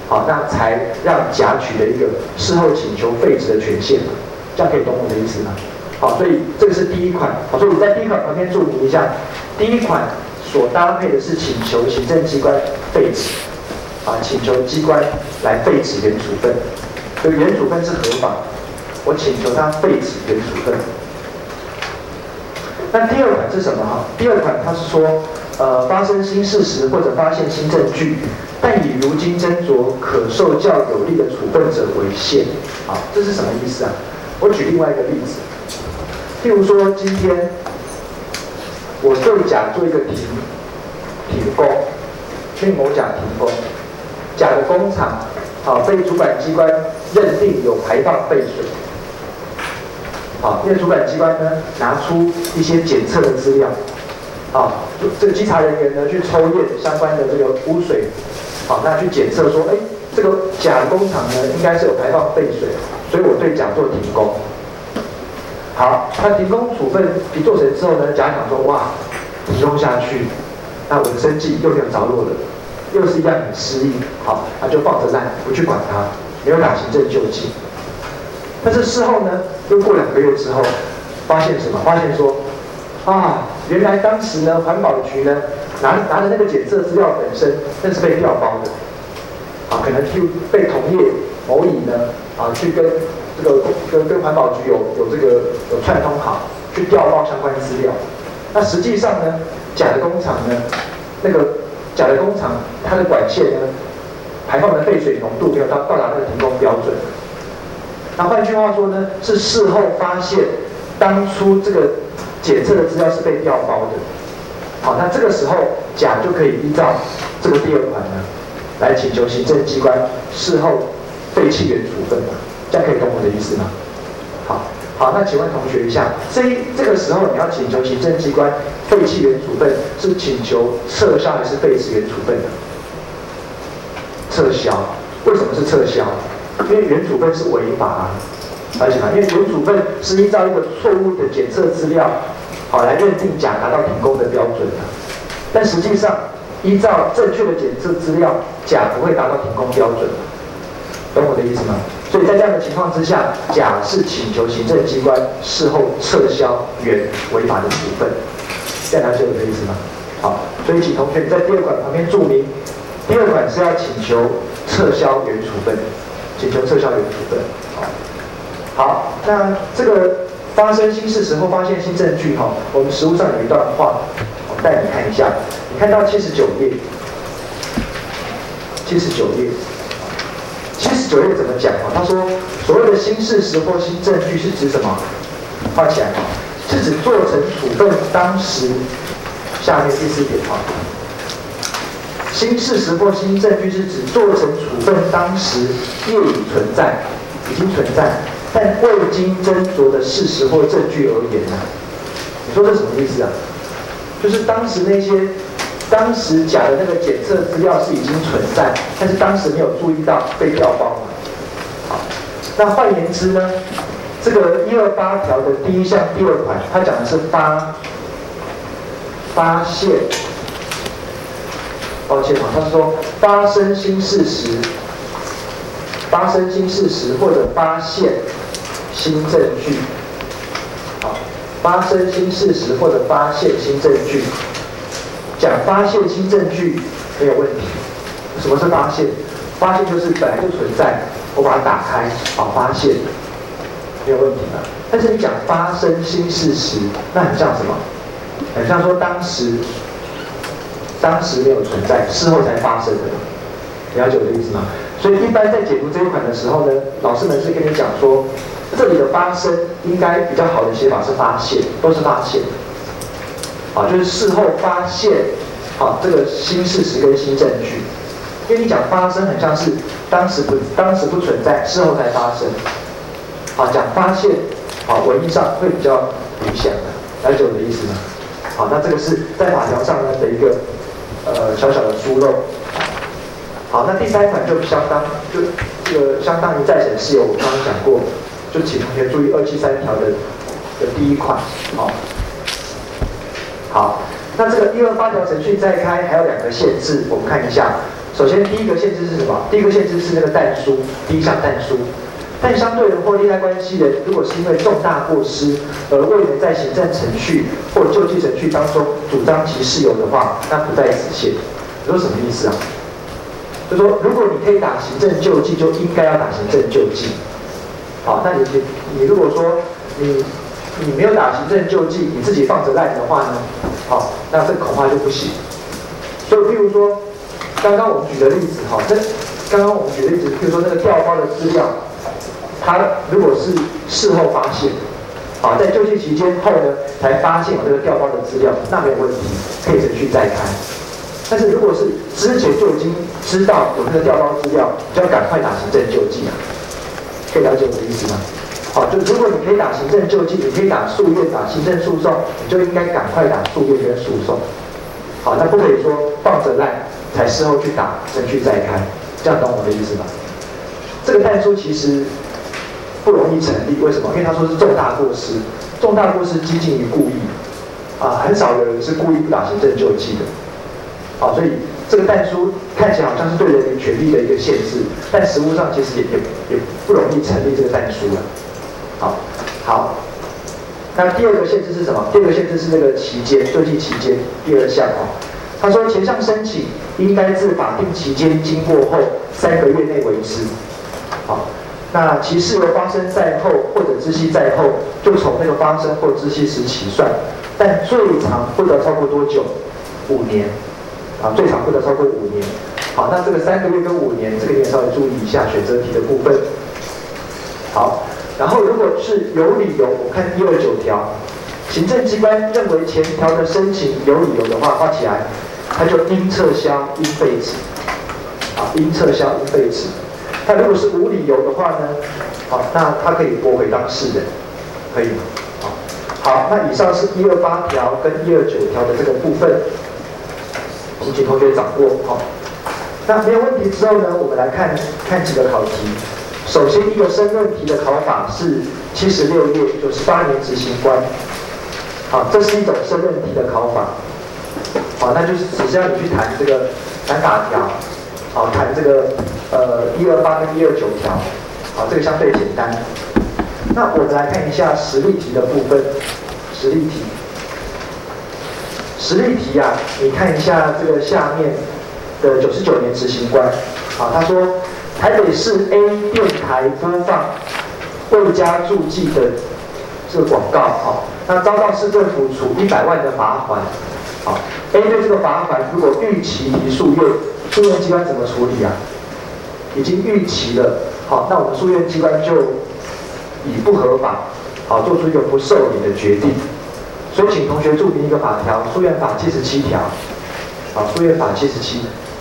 Speaker 1: 好，那才让甲取得一个事后请求废止的权限，这样可以懂我的意思吗？好，所以这个是第一款，好，所以我在第一款旁边注明一下，第一款所搭配的是请求行政机关废止，啊，请求机关来废止原处分，所以原处分是合法，我请求他废止原处分。那第二款是什么？哈，第二款它是说，发生新事实或者发现新证据，但以如今斟酌可受较有利的处分者为限。好，这是什么意思啊？我举另外一个例子，譬如说今天我对甲做一个停工，令某甲停工，甲的工厂好被主管机关认定有排放废水。好，因为主管机关呢拿出一些检测的资料，好，这个稽查人员呢去抽验相关的这个污水，好，那去检测说，哎，这个甲工厂呢应该是有排放废水，所以我对甲做停工。好，那停工处分一做成之后呢，甲想说，哇，停工下去，那我的生计又没有着落了，又是一样很失意，好，那就放着烂，不去管它，没有打行政救济。但是事后呢，又过2个月之后，发现什么？发现说，啊，原来当时呢，环保局呢拿的那个检测资料本身，那是被调包的，啊，可能就被同业某乙呢，啊，去跟环保局有串通好，去调包相关资料。那实际上呢，甲的工厂呢，甲的工厂它的管线呢，排放的废水浓度没有到达那个停工标准。那换句话说呢，是事后发现当初这个检测的资料是被调包的。好，那这个时候甲就可以依照这个第二款呢，来请求行政机关事后废弃原处分了。这样可以懂我的意思吗？好，那请问同学一下，这个时候你要请求行政机关废弃原处分，是请求撤销还是废止原处分的？撤销。为什么是撤销？因为原处分是违法啊，而且因为原处分是依照一个错误的检测资料，好来认定甲达到停工的标准的，但实际上依照正确的检测资料，甲不会达到停工标准，懂我的意思吗？所以在这样的情况之下，甲是请求行政机关事后撤销原违法的处分，这样了解我的意思吗？好，所以请同学在第二款旁边注明，第二款是要请求撤销原处分。请求撤销原处分。好，那这个发生新事实后发现新证据哈，我们实务上有一段话，我带你看一下。你看到79页，79页怎么讲啊？他说，所谓的新事实或新证据是指什么？画起来哈，是指做成处分当时，下面第4点哈。新事实或新证据是指做成处分当时业已存在，但未经斟酌的事实或证据而言呢？你说这什么意思啊？就是当时甲的那个检测资料是已经存在，但是当时没有注意到被调包嘛。好，那换言之呢，这个128条的第1项第2款，它讲的是发现。抱歉啊，他是说发生新事实或者发现新证据，好，发生新事实或者发现新证据，讲发现新证据没有问题。什么是发现？发现就是本来就存在，我把它打开，好，发现没有问题了。但是你讲发生新事实，那很像什么？很像说当时没有存在，事后才发生的，了解我的意思吗？所以一般在解读这一款的时候呢，老师们是跟你讲说，这里的发生应该比较好的写法是发现，都是发现，啊，就是事后发现，好，这个新事实跟新证据。因为你讲发生很像是当时不存在，事后才发生，好，讲发现，好，文意上会比较理想的，了解我的意思吗？好，那这个是在法条上呢的一个小小的疏漏。好，那第3款就相当于再审事由，我刚刚讲过，就请同学注意273条的第1款。好，那这个128条程序再开还有2个限制，我们看一下。 首先第一个限制是什么？第一个限制是那个但书，第一项但书。但相对人或利害关系人，如果是因为重大过失而未能在行政程序或救济程序当中主张其事由的话，那不在此限。你说什么意思啊？就说如果你可以打行政救济，就应该要打行政救济。好，那你如果说你没有打行政救济，你自己放着烂的话呢？好，那这恐怕就不行。所以，譬如说，刚刚我们举的例子，哈，刚刚我们举的例子，譬如说那个调包的资料，它如果是事后发现，啊，在救济期间后呢，才发现有这个调包的资料，那没有问题，可以程序再开。但是如果是之前就已经知道有这个调包资料，就要赶快打行政救济啊。可以了解我的意思吗？好，就如果你可以打行政救济，你可以打诉愿、打行政诉讼，你就应该赶快打诉愿跟诉讼。好，那不可以说放着烂才事后去打程序再开，这样懂我的意思吗？这个但书其实不容易成立，为什么？因为他说是重大过失，重大过失接近于故意，啊，很少有人是故意不打行政救济的。好，所以这个但书看起来好像是对人民权利的一个限制，但实务上其实也不容易成立这个但书了。好，那第二个限制是什么？第二个限制是这个期间，救济期间，第二项哦。他说前项申请应该自法定期间经过后3个月内为之。好，那其事由发生在后或者知悉在后，就从那个发生或知悉时起算，但最长不得超过多久？5年。啊，最长不得超过5年。好，那这个3个月跟5年，这个你也稍微注意一下选择题的部分。好，然后如果是有理由，我看129条，行政机关认为前条的申请有理由的话，画起来，它就应撤销、应废止。啊，应撤销、应废止。那如果是无理由的话呢？好，那它可以驳回当事人，可以吗？好，那以上是128条跟129条的这个部分。请同学掌握好。那没有问题之后呢，我们来看几个考题。首先，一个申论题的考法是76页98年执行官。好，这是一种申论题的考法。好，那就是只是要你去谈这个谈法条，好，谈这个128跟129条。好，这个相对简单。那我们来看一下实例题的部分。实例题。实例题啊，你看一下这个下面的99年执行官，啊，他说台北市 A 电台播放未加注记的这个广告，好，那遭到市政府处100万的罚款，好 ，A 对这个罚款如果逾期提诉愿，诉愿机关怎么处理啊？已经逾期了，好，那我们诉愿机关就以不合法，好，做出一个不受理的决定。所以，请同学注明一个法条，诉愿法77条。好，诉愿法77，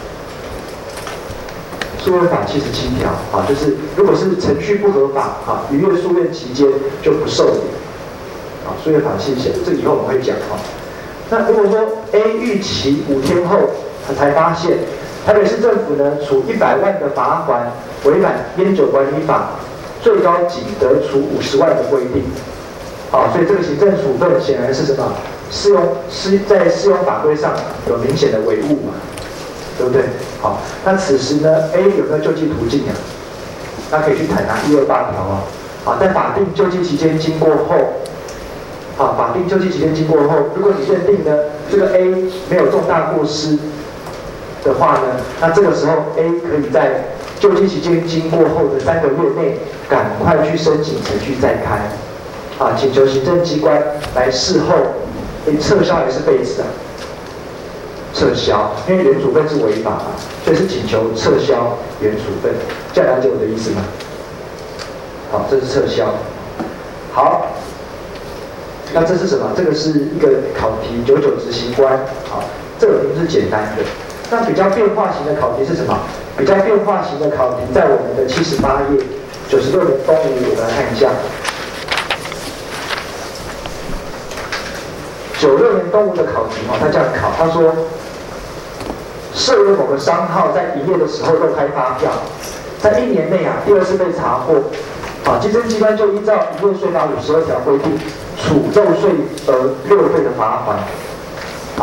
Speaker 1: 诉愿法77条。好，就是如果是程序不合法，好，逾越诉愿期间就不受理。好，诉愿法77，这以后我们会讲哈。那如果说 A 逾期5天后才发现，台北市政府呢处100万的罚款，违反烟酒管理法，最高仅得处50万的规定。好，所以这个行政处分显然是什么？在适用法规上有明显的违误嘛，对不对？好，那此时呢 ，A 有没有救济途径啊？那可以去谈128条啊。好，在法定救济期间经过后，好，法定救济期间经过后，如果你认定呢这个 A 没有重大过失的话呢，那这个时候 A 可以在救济期间经过后的3个月内，赶快去申请程序再开。啊，请求行政机关来事后，撤销还是废止啊？撤销，因为原处分是违法嘛，所以是请求撤销原处分。这样了解我的意思吗？好，这是撤销。好，那这是什么？这个是一个考题，99执行官。好，这个题是简单的。那比较变化型的考题是什么？比较变化型的考题在我们的78页，96年东吴，我们来看一下。96年东吴的考题他这样考，他说设有某个商号在营业的时候漏开发票，在1年内第2次被查获，稽征机关就依照营业税法52条规定，处漏税额6倍的罚款。好，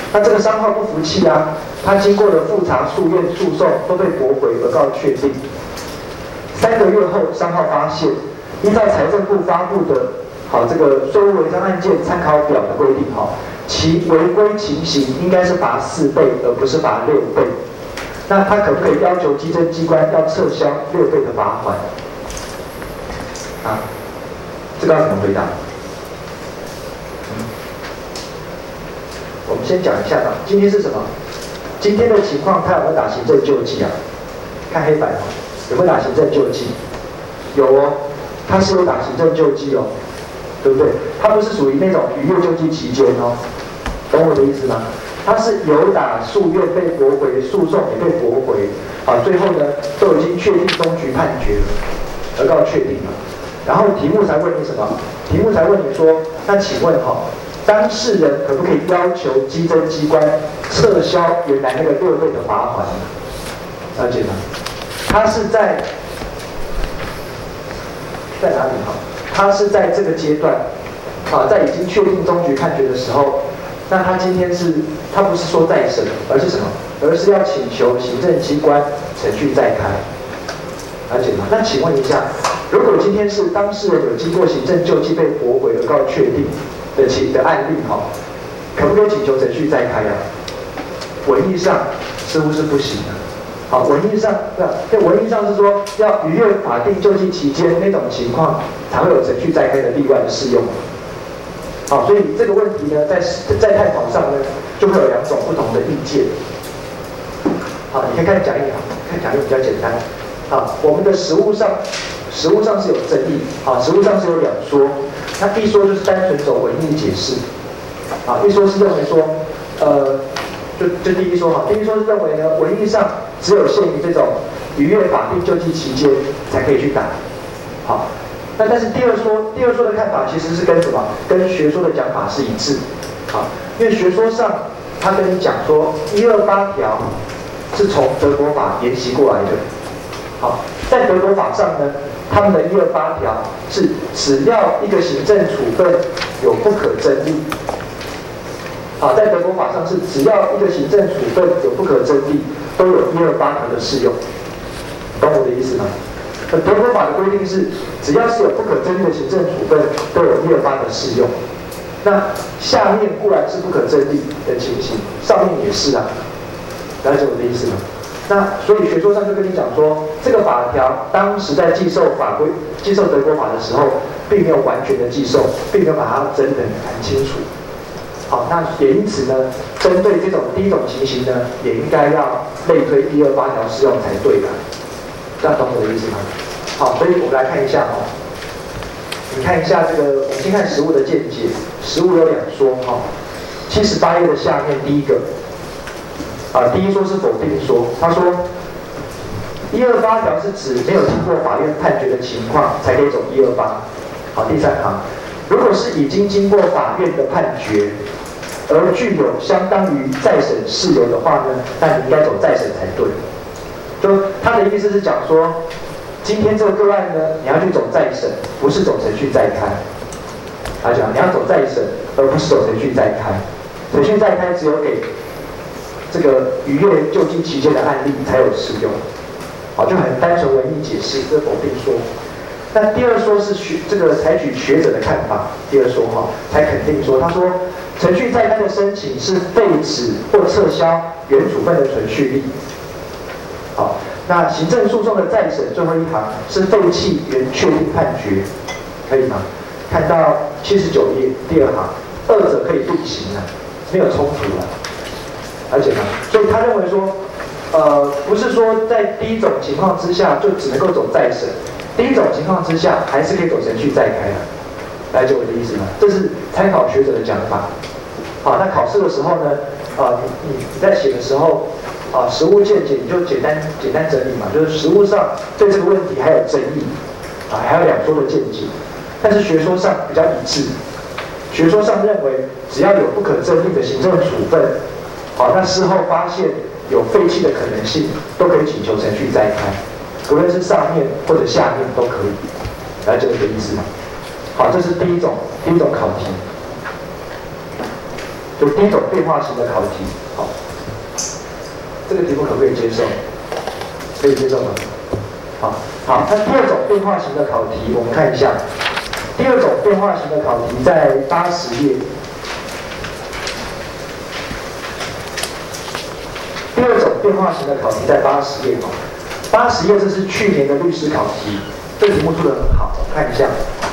Speaker 1: 那这个商号不服气啊，他经过了复查、诉愿、诉讼都被驳回而告确定。3个月后，商号发现，依照财政部发布的这个税务违章案件参考表的规定其违规情形应该是罚4倍，而不是罚6倍。那他可不可以要求稽征机关要撤销6倍的罚款？这个要怎么回答？我们先讲一下今天是什么？今天的情况，他有没有打行政救济啊？看黑板有没有打行政救济？有哦，他是有打行政救济哦，对不对？他不是属于那种逾越救济期间哦，懂我的意思吗？他是有打诉愿被驳回，诉讼也被驳回，最后呢都已经确定终局判决了，而告确定了。然后题目才问你什么？题目才问你说，那请问当事人可不可以要求稽征机关撤销原来那个6倍的罚款？了解吗？他是在哪里？他是在这个阶段，在已经确定终局判决的时候，那他今天他不是说再审，而是什么？而是要请求行政机关程序再开。了解吗？那请问一下，如果今天是当事人有经过行政救济被驳回而告确定的案例可不可以请求程序再开啊？文义上似乎是不行的。文义上文义上是说要逾越法定救济期间那种情况才会有程序再开的例外的适用。所以这个问题呢，在探讨上呢，就会有2种不同的意见。你可以看讲义看讲义比较简单。我们的实务上是有争议，实务上是有2说。那一说就是单纯走文义解释，一说是认为说，就第一说第一说是认为呢，文义上只有限于这种逾越法定救济期间才可以去打。那但是第二说的看法其实是跟什么？跟学说的讲法是一致。因为学说上他跟你讲说128条是从德国法沿袭过来的。在德国法上呢，他们的128条是只要一个行政处分有不可争议。在德国法上是只要一个行政处分有不可争议，都有128条的适用。懂我的意思吗？德国法的规定是，只要是有不可争议的行政处分，都有128的适用。那下面固然是不可争议的情形，上面也是啊。了解我的意思吗？那所以学说上就跟你讲说，这个法条当时在寄售德国法的时候，并没有完全的寄售，并没有把它真的谈清楚。那也因此呢，针对这种第一种情形呢，也应该要类推128条适用才对的。这样懂我的意思吗？所以我们来看一下你看一下这个，我们先看实务的见解。实务有2说78页的下面第一个。第一说是否定说，他说128条是指没有经过法院判决的情况才可以走128。第3行，如果是已经经过法院的判决，而具有相当于再审事由的话呢，那你应该走再审才对。就他的意思是讲说，今天这个个案呢，你要去走再审，不是走程序再开。他讲你要走再审，而不是走程序再开。程序再开只有给这个逾越救济期间的案例才有适用。就很单纯文义解释，这否定说。那第二说是这个采取学者的看法，第二说才肯定说，他说程序再开的申请是废止或撤销原处分的存续力。那行政诉讼的再审最后一行是废弃原确定判决，可以吗？看到79页第2行，2者可以并行没有冲突了解吗？所以他认为说，不是说在第一种情况之下就只能够走再审，第一种情况之下还是可以走程序再开了解我的意思吗？这是参考学者的讲法。那考试的时候呢，你在写的时候，实务见解你就简单整理嘛，就是实务上对这个问题还有争议，还有2说的见解，但是学说上比较一致。学说上认为，只要有不可争议的行政处分，那事后发现有废弃的可能性，都可以请求程序再开，无论是上面或者下面都可以。了解我的意思吗？这是第一种考题。 所以第一种变化型的考题，好，这个题目可不可以接受？可以接受吗？好，好，那第二种变化型的考题，我们看一下，第二种变化型的考题在80页。第二种变化型的考题在80页哦，80页这是去年的律师考题，这个题目出得很好，看一下，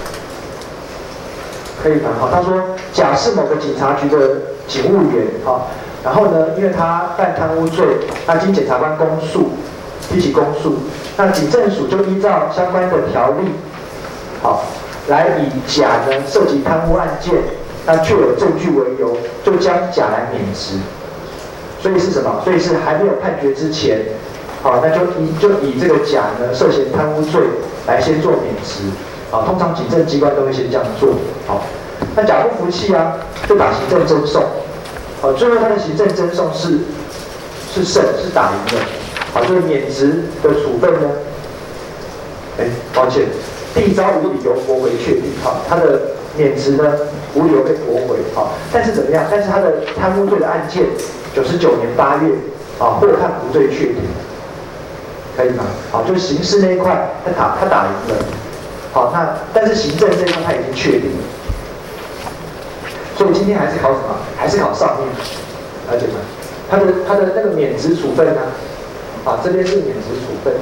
Speaker 1: 可以吗？好，他说，假设某个警察局的警务员，好，然后呢，因为他犯贪污罪，那经检察官公诉，提起公诉，那警政署就依照相关的条例，好，来以甲呢涉及贪污案件，那确有证据为由，就将甲来免职。所以是什么？所以是还没有判决之前，好，那就以这个甲呢涉嫌贪污罪来先做免职，啊，通常警政机关都会先这样做，好，那甲不服气啊，就打行政侦讼，好，最后他的行政侦讼是胜，是打赢的，好，这个免职的处分呢，抱歉，第一招无理由驳回确定，好，他的免职呢无理由被驳回，好，但是怎么样？但是他的贪污罪的案件。99年8月，啊，获判无罪确定，可以吗？好，就是刑事那一块，他打赢了，好，那但是行政这一块他已经确定了，所以今天还是考什么？还是考上面，了解吗？他的那个免职处分呢？啊，这边是免职处分，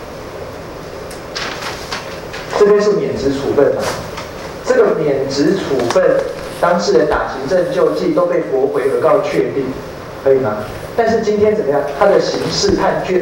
Speaker 1: 这边是免职处分啊，这个免职处分，当事人打行政救济都被驳回而告确定。可以吗？但是今天怎么样？他的刑事判决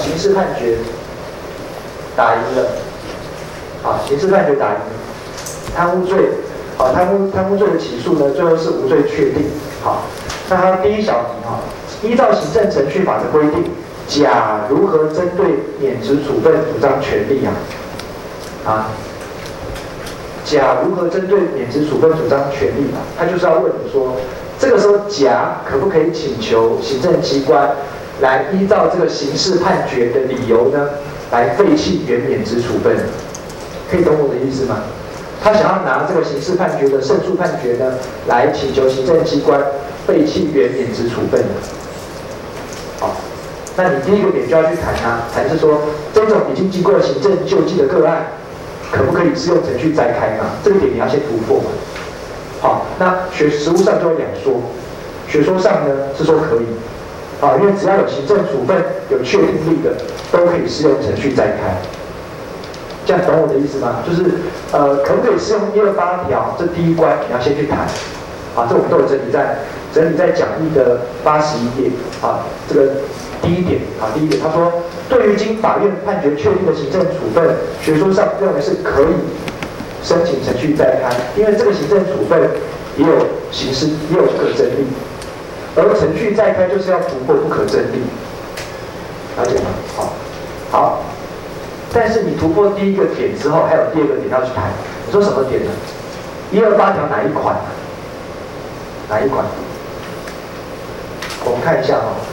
Speaker 1: 打赢了，啊，刑事判决打赢了，贪污罪，好，贪污罪的起诉呢，最后是无罪确定，好，那他第一小题哈，依照行政程序法的规定，甲如何针对免职处分主张权利啊？甲如何针对免职处分主张权利啊？他就是要问你说。这个时候，甲可不可以请求行政机关来依照这个刑事判决的理由呢，来废弃原免职处分？可以懂我的意思吗？他想要拿这个刑事判决的胜诉判决呢，来请求行政机关废弃原免职处分。好，那你第一个点就要去谈啊，谈是说这种已经经过行政救济的个案，可不可以适用程序再开嘛？这个点你要先突破嘛。好，那实务上就有两说，学说上呢是说可以，啊，因为只要有行政处分有确定力的，都可以适用程序再开。这样懂我的意思吗？就是可不可以适用128条？这第一关你要先去谈，啊，这我们都有整理在讲义的81页，啊，这个第一点，啊，第一点他说，对于经法院判决确定的行政处分，学说上认为是可以。申请程序再开，因为这个行政处分也有不可争议，而程序再开就是要突破不可争议，了解吗？好，但是你突破第一个点之后，还有第二个点要去谈。你说什么点呢？128条哪一款？哪一款？我们看一下哦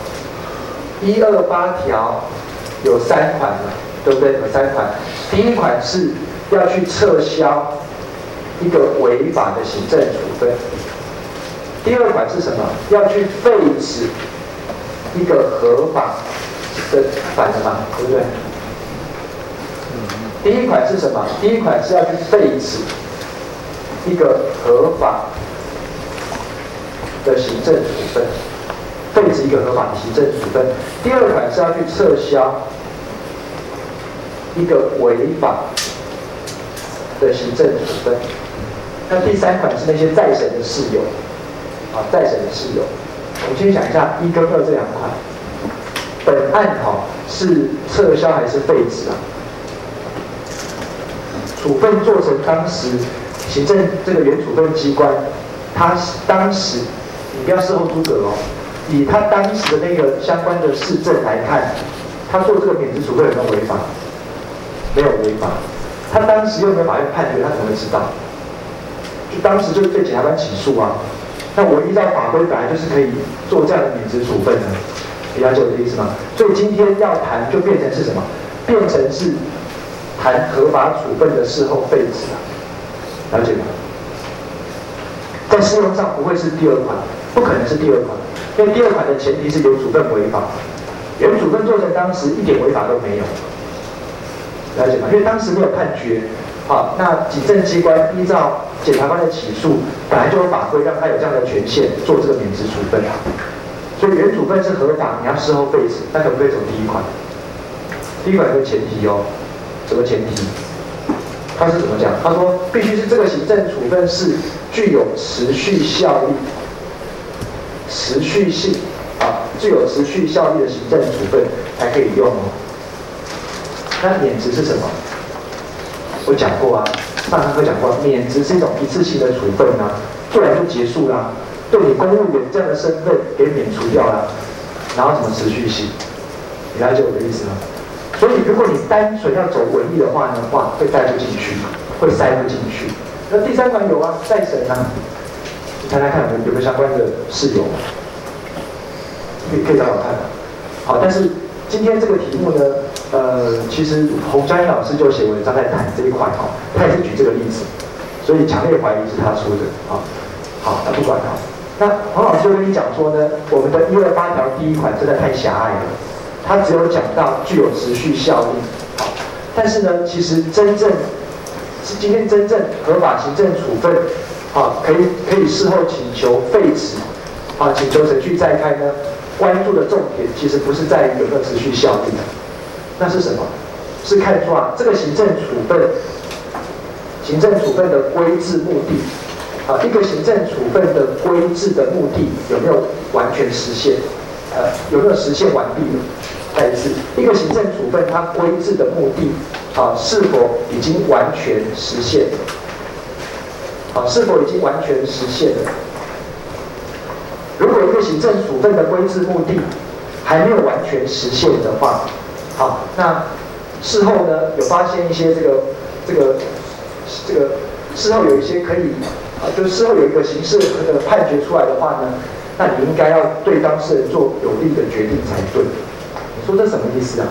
Speaker 1: ，128条有3款嘛，对不对？有3款，第一款是。要去撤销一个违法的行政处分。第二款是什么？要去废止一个合法的反的嘛，对不对？第一款是什么？第一款是要去废止一个合法的行政处分，废止一个合法的行政处分。第二款是要去撤销一个违法的行政处分。那第3款是那些再审的事由，啊，再审的事由。我们先想一下1跟2这2款，本案是撤销还是废止啊？处分做成当时行政这个原处分机关，他当时你不要事后诸葛哦，以他当时的那个相关的事证来看，他做这个免职处分有没有违法？没有违法。他当时又没有法院判决，他怎么会知道？就当时就是被检察官起诉啊。那我依照法规本来就是可以做这样的免职处分的，你了解我的意思吗？所以今天要谈就变成是什么？变成是谈合法处分的事后废止啊，了解吗？在适用上不会是第2款， 不可能是第二款，因为第二款的前提是原处分违法，原处分做成当时一点违法都没有，了解吗？因为当时没有判决，好，那警政机关依照检察官的起诉，本来就有法规让他有这样的权限做这个免职处分，所以原处分是合法，你要事后废止，那可不可以走第一款？第一款有个前提哦，什么前提？他是怎么讲？他说必须是这个行政处分是具有持续效力、持续性啊，具有持续效力的行政处分才可以用哦。那免职是什么？我讲过啊，上堂课讲过，免职是一种一次性的处分啊，做完就结束啦，对你公务员这样的身份给免除掉啦，然后什么持续性？你了解我的意思吗？所以，如果你单纯要走文艺的话呢，会带不进去，会塞不进去。那第三款有啊，再审啊，你猜猜看有没有相关的事由？可以找找看。好，但是今天这个题目呢，其实洪嘉英老师就写文章在谈这一块哈，他也是举这个例子，所以强烈怀疑是他出的啊。好，那不管他。那洪老师就跟你讲说呢，我们的128条第一款真的太狭隘了。它只有讲到具有持续效力，但是呢，其实今天真正合法行政处分，可以事后请求废止，请求程序再开呢，关注的重点其实不是在于有没有持续效力，那是什么？是看出这个行政处分的规制目的，一个行政处分的规制的目的有没有完全实现？有没有实现完毕了？再一次，一个行政处分它规制的目的，是否已经完全实现了？是否已经完全实现了？如果一个行政处分的规制目的还没有完全实现的话，好，那事后呢有发现一些这个事后有一些可以就是事后有一个刑事的判决出来的话呢？那你应该要对当事人做有利的决定才对。你说这什么意思啊？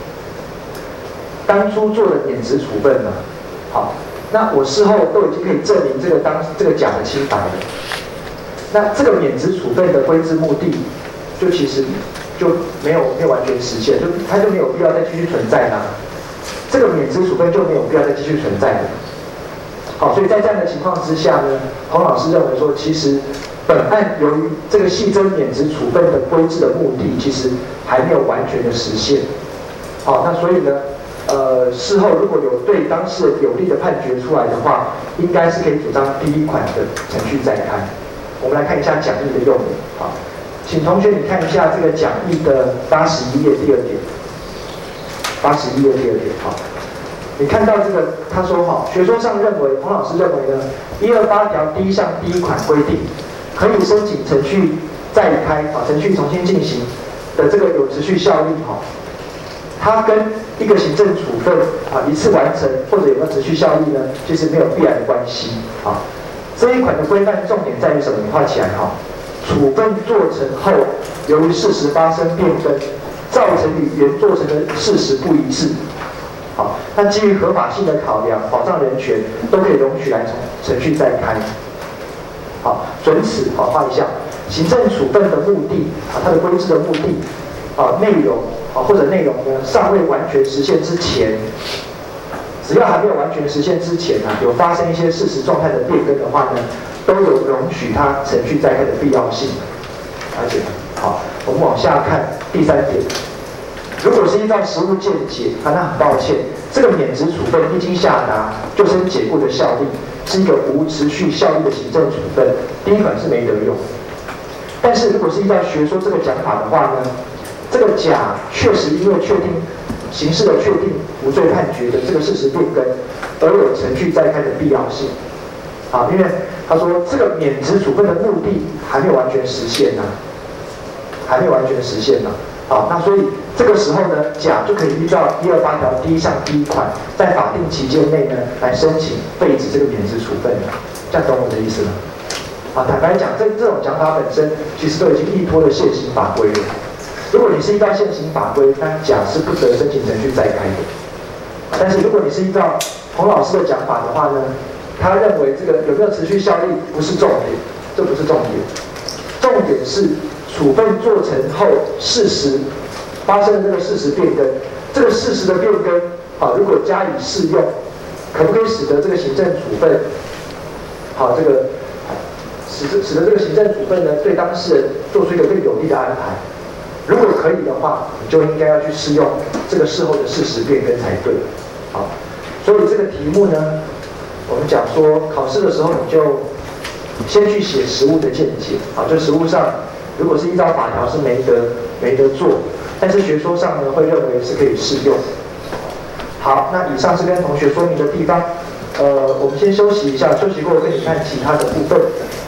Speaker 1: 当初做的免职处分呢？好，那我事后都已经可以证明这个甲的清白了。那这个免职处分的规制目的，就其实就没有完全实现，它就没有必要再继续存在啦。这个免职处分就没有必要再继续存在的。好，所以在这样的情况之下呢，洪老师认为说，其实本案由于这个系争免职处分的规制的目的，其实还没有完全的实现。好，那所以呢，事后如果有对当事人有利的判决出来的话，应该是可以主张第一款的程序再开。我们来看一下讲义的用语。好，请同学你看一下这个讲义的81页第2点。81页第2点，好。你看到这个，他说学说上认为，洪老师认为呢，128条第1项第1款规定，可以申请程序再开程序重新进行的这个有持续效力它跟一个行政处分一次完成或者有没有持续效力呢，其实没有必然的关系这一款的规范重点在于什么？你画起来处分做成后，由于事实发生变更，造成与原做成的事实不一致。好，那基于合法性的考量，保障人权，都可以容许来程序再开。好，准此画一下行政处分的目的它的规制的目的内容或者内容呢尚未完全实现之前，只要还没有完全实现之前有发生一些事实状态的变更的话呢，都有容许它程序再开的必要性。了解吗？好，我们往下看第3点。如果是依照实务见解那很抱歉，这个免职处分一经下达，就生解雇的效力，是一个无持续效力的行政处分，第一款是没得用。但是如果是依照学说这个讲法的话呢，这个甲确实因为确定刑事的确定无罪判决的这个事实变更，而有程序再开的必要性。因为他说这个免职处分的目的还没有完全实现还没有完全实现那所以这个时候呢，甲就可以依照128条第1项第1款，在法定期间内呢，来申请废止这个免职处分这样懂我的意思吗？坦白讲，这种讲法本身其实都已经依托了现行法规了。如果你是依照现行法规，那甲是不得申请程序再开的。但是如果你是依照洪老师的讲法的话呢，他认为这个有没有持续效力不是重点，这不是重点。 重点是处分做成后事实发生的这个事实变更，这个事实的变更啊，如果加以适用，可不可以使得这个行政处分，好，这个使得这个行政处分呢，对当事人做出一个更有利的安排？如果可以的话，你就应该要去适用这个事后的事实变更才对。好，所以这个题目呢，我们讲说考试的时候你就先去写实务的见解，啊，就实务上如果是依照法条是没得做，但是学说上呢会认为是可以适用。好，那以上是跟同学说明的地方，我们先休息一下，休息过后跟你看其他的部分。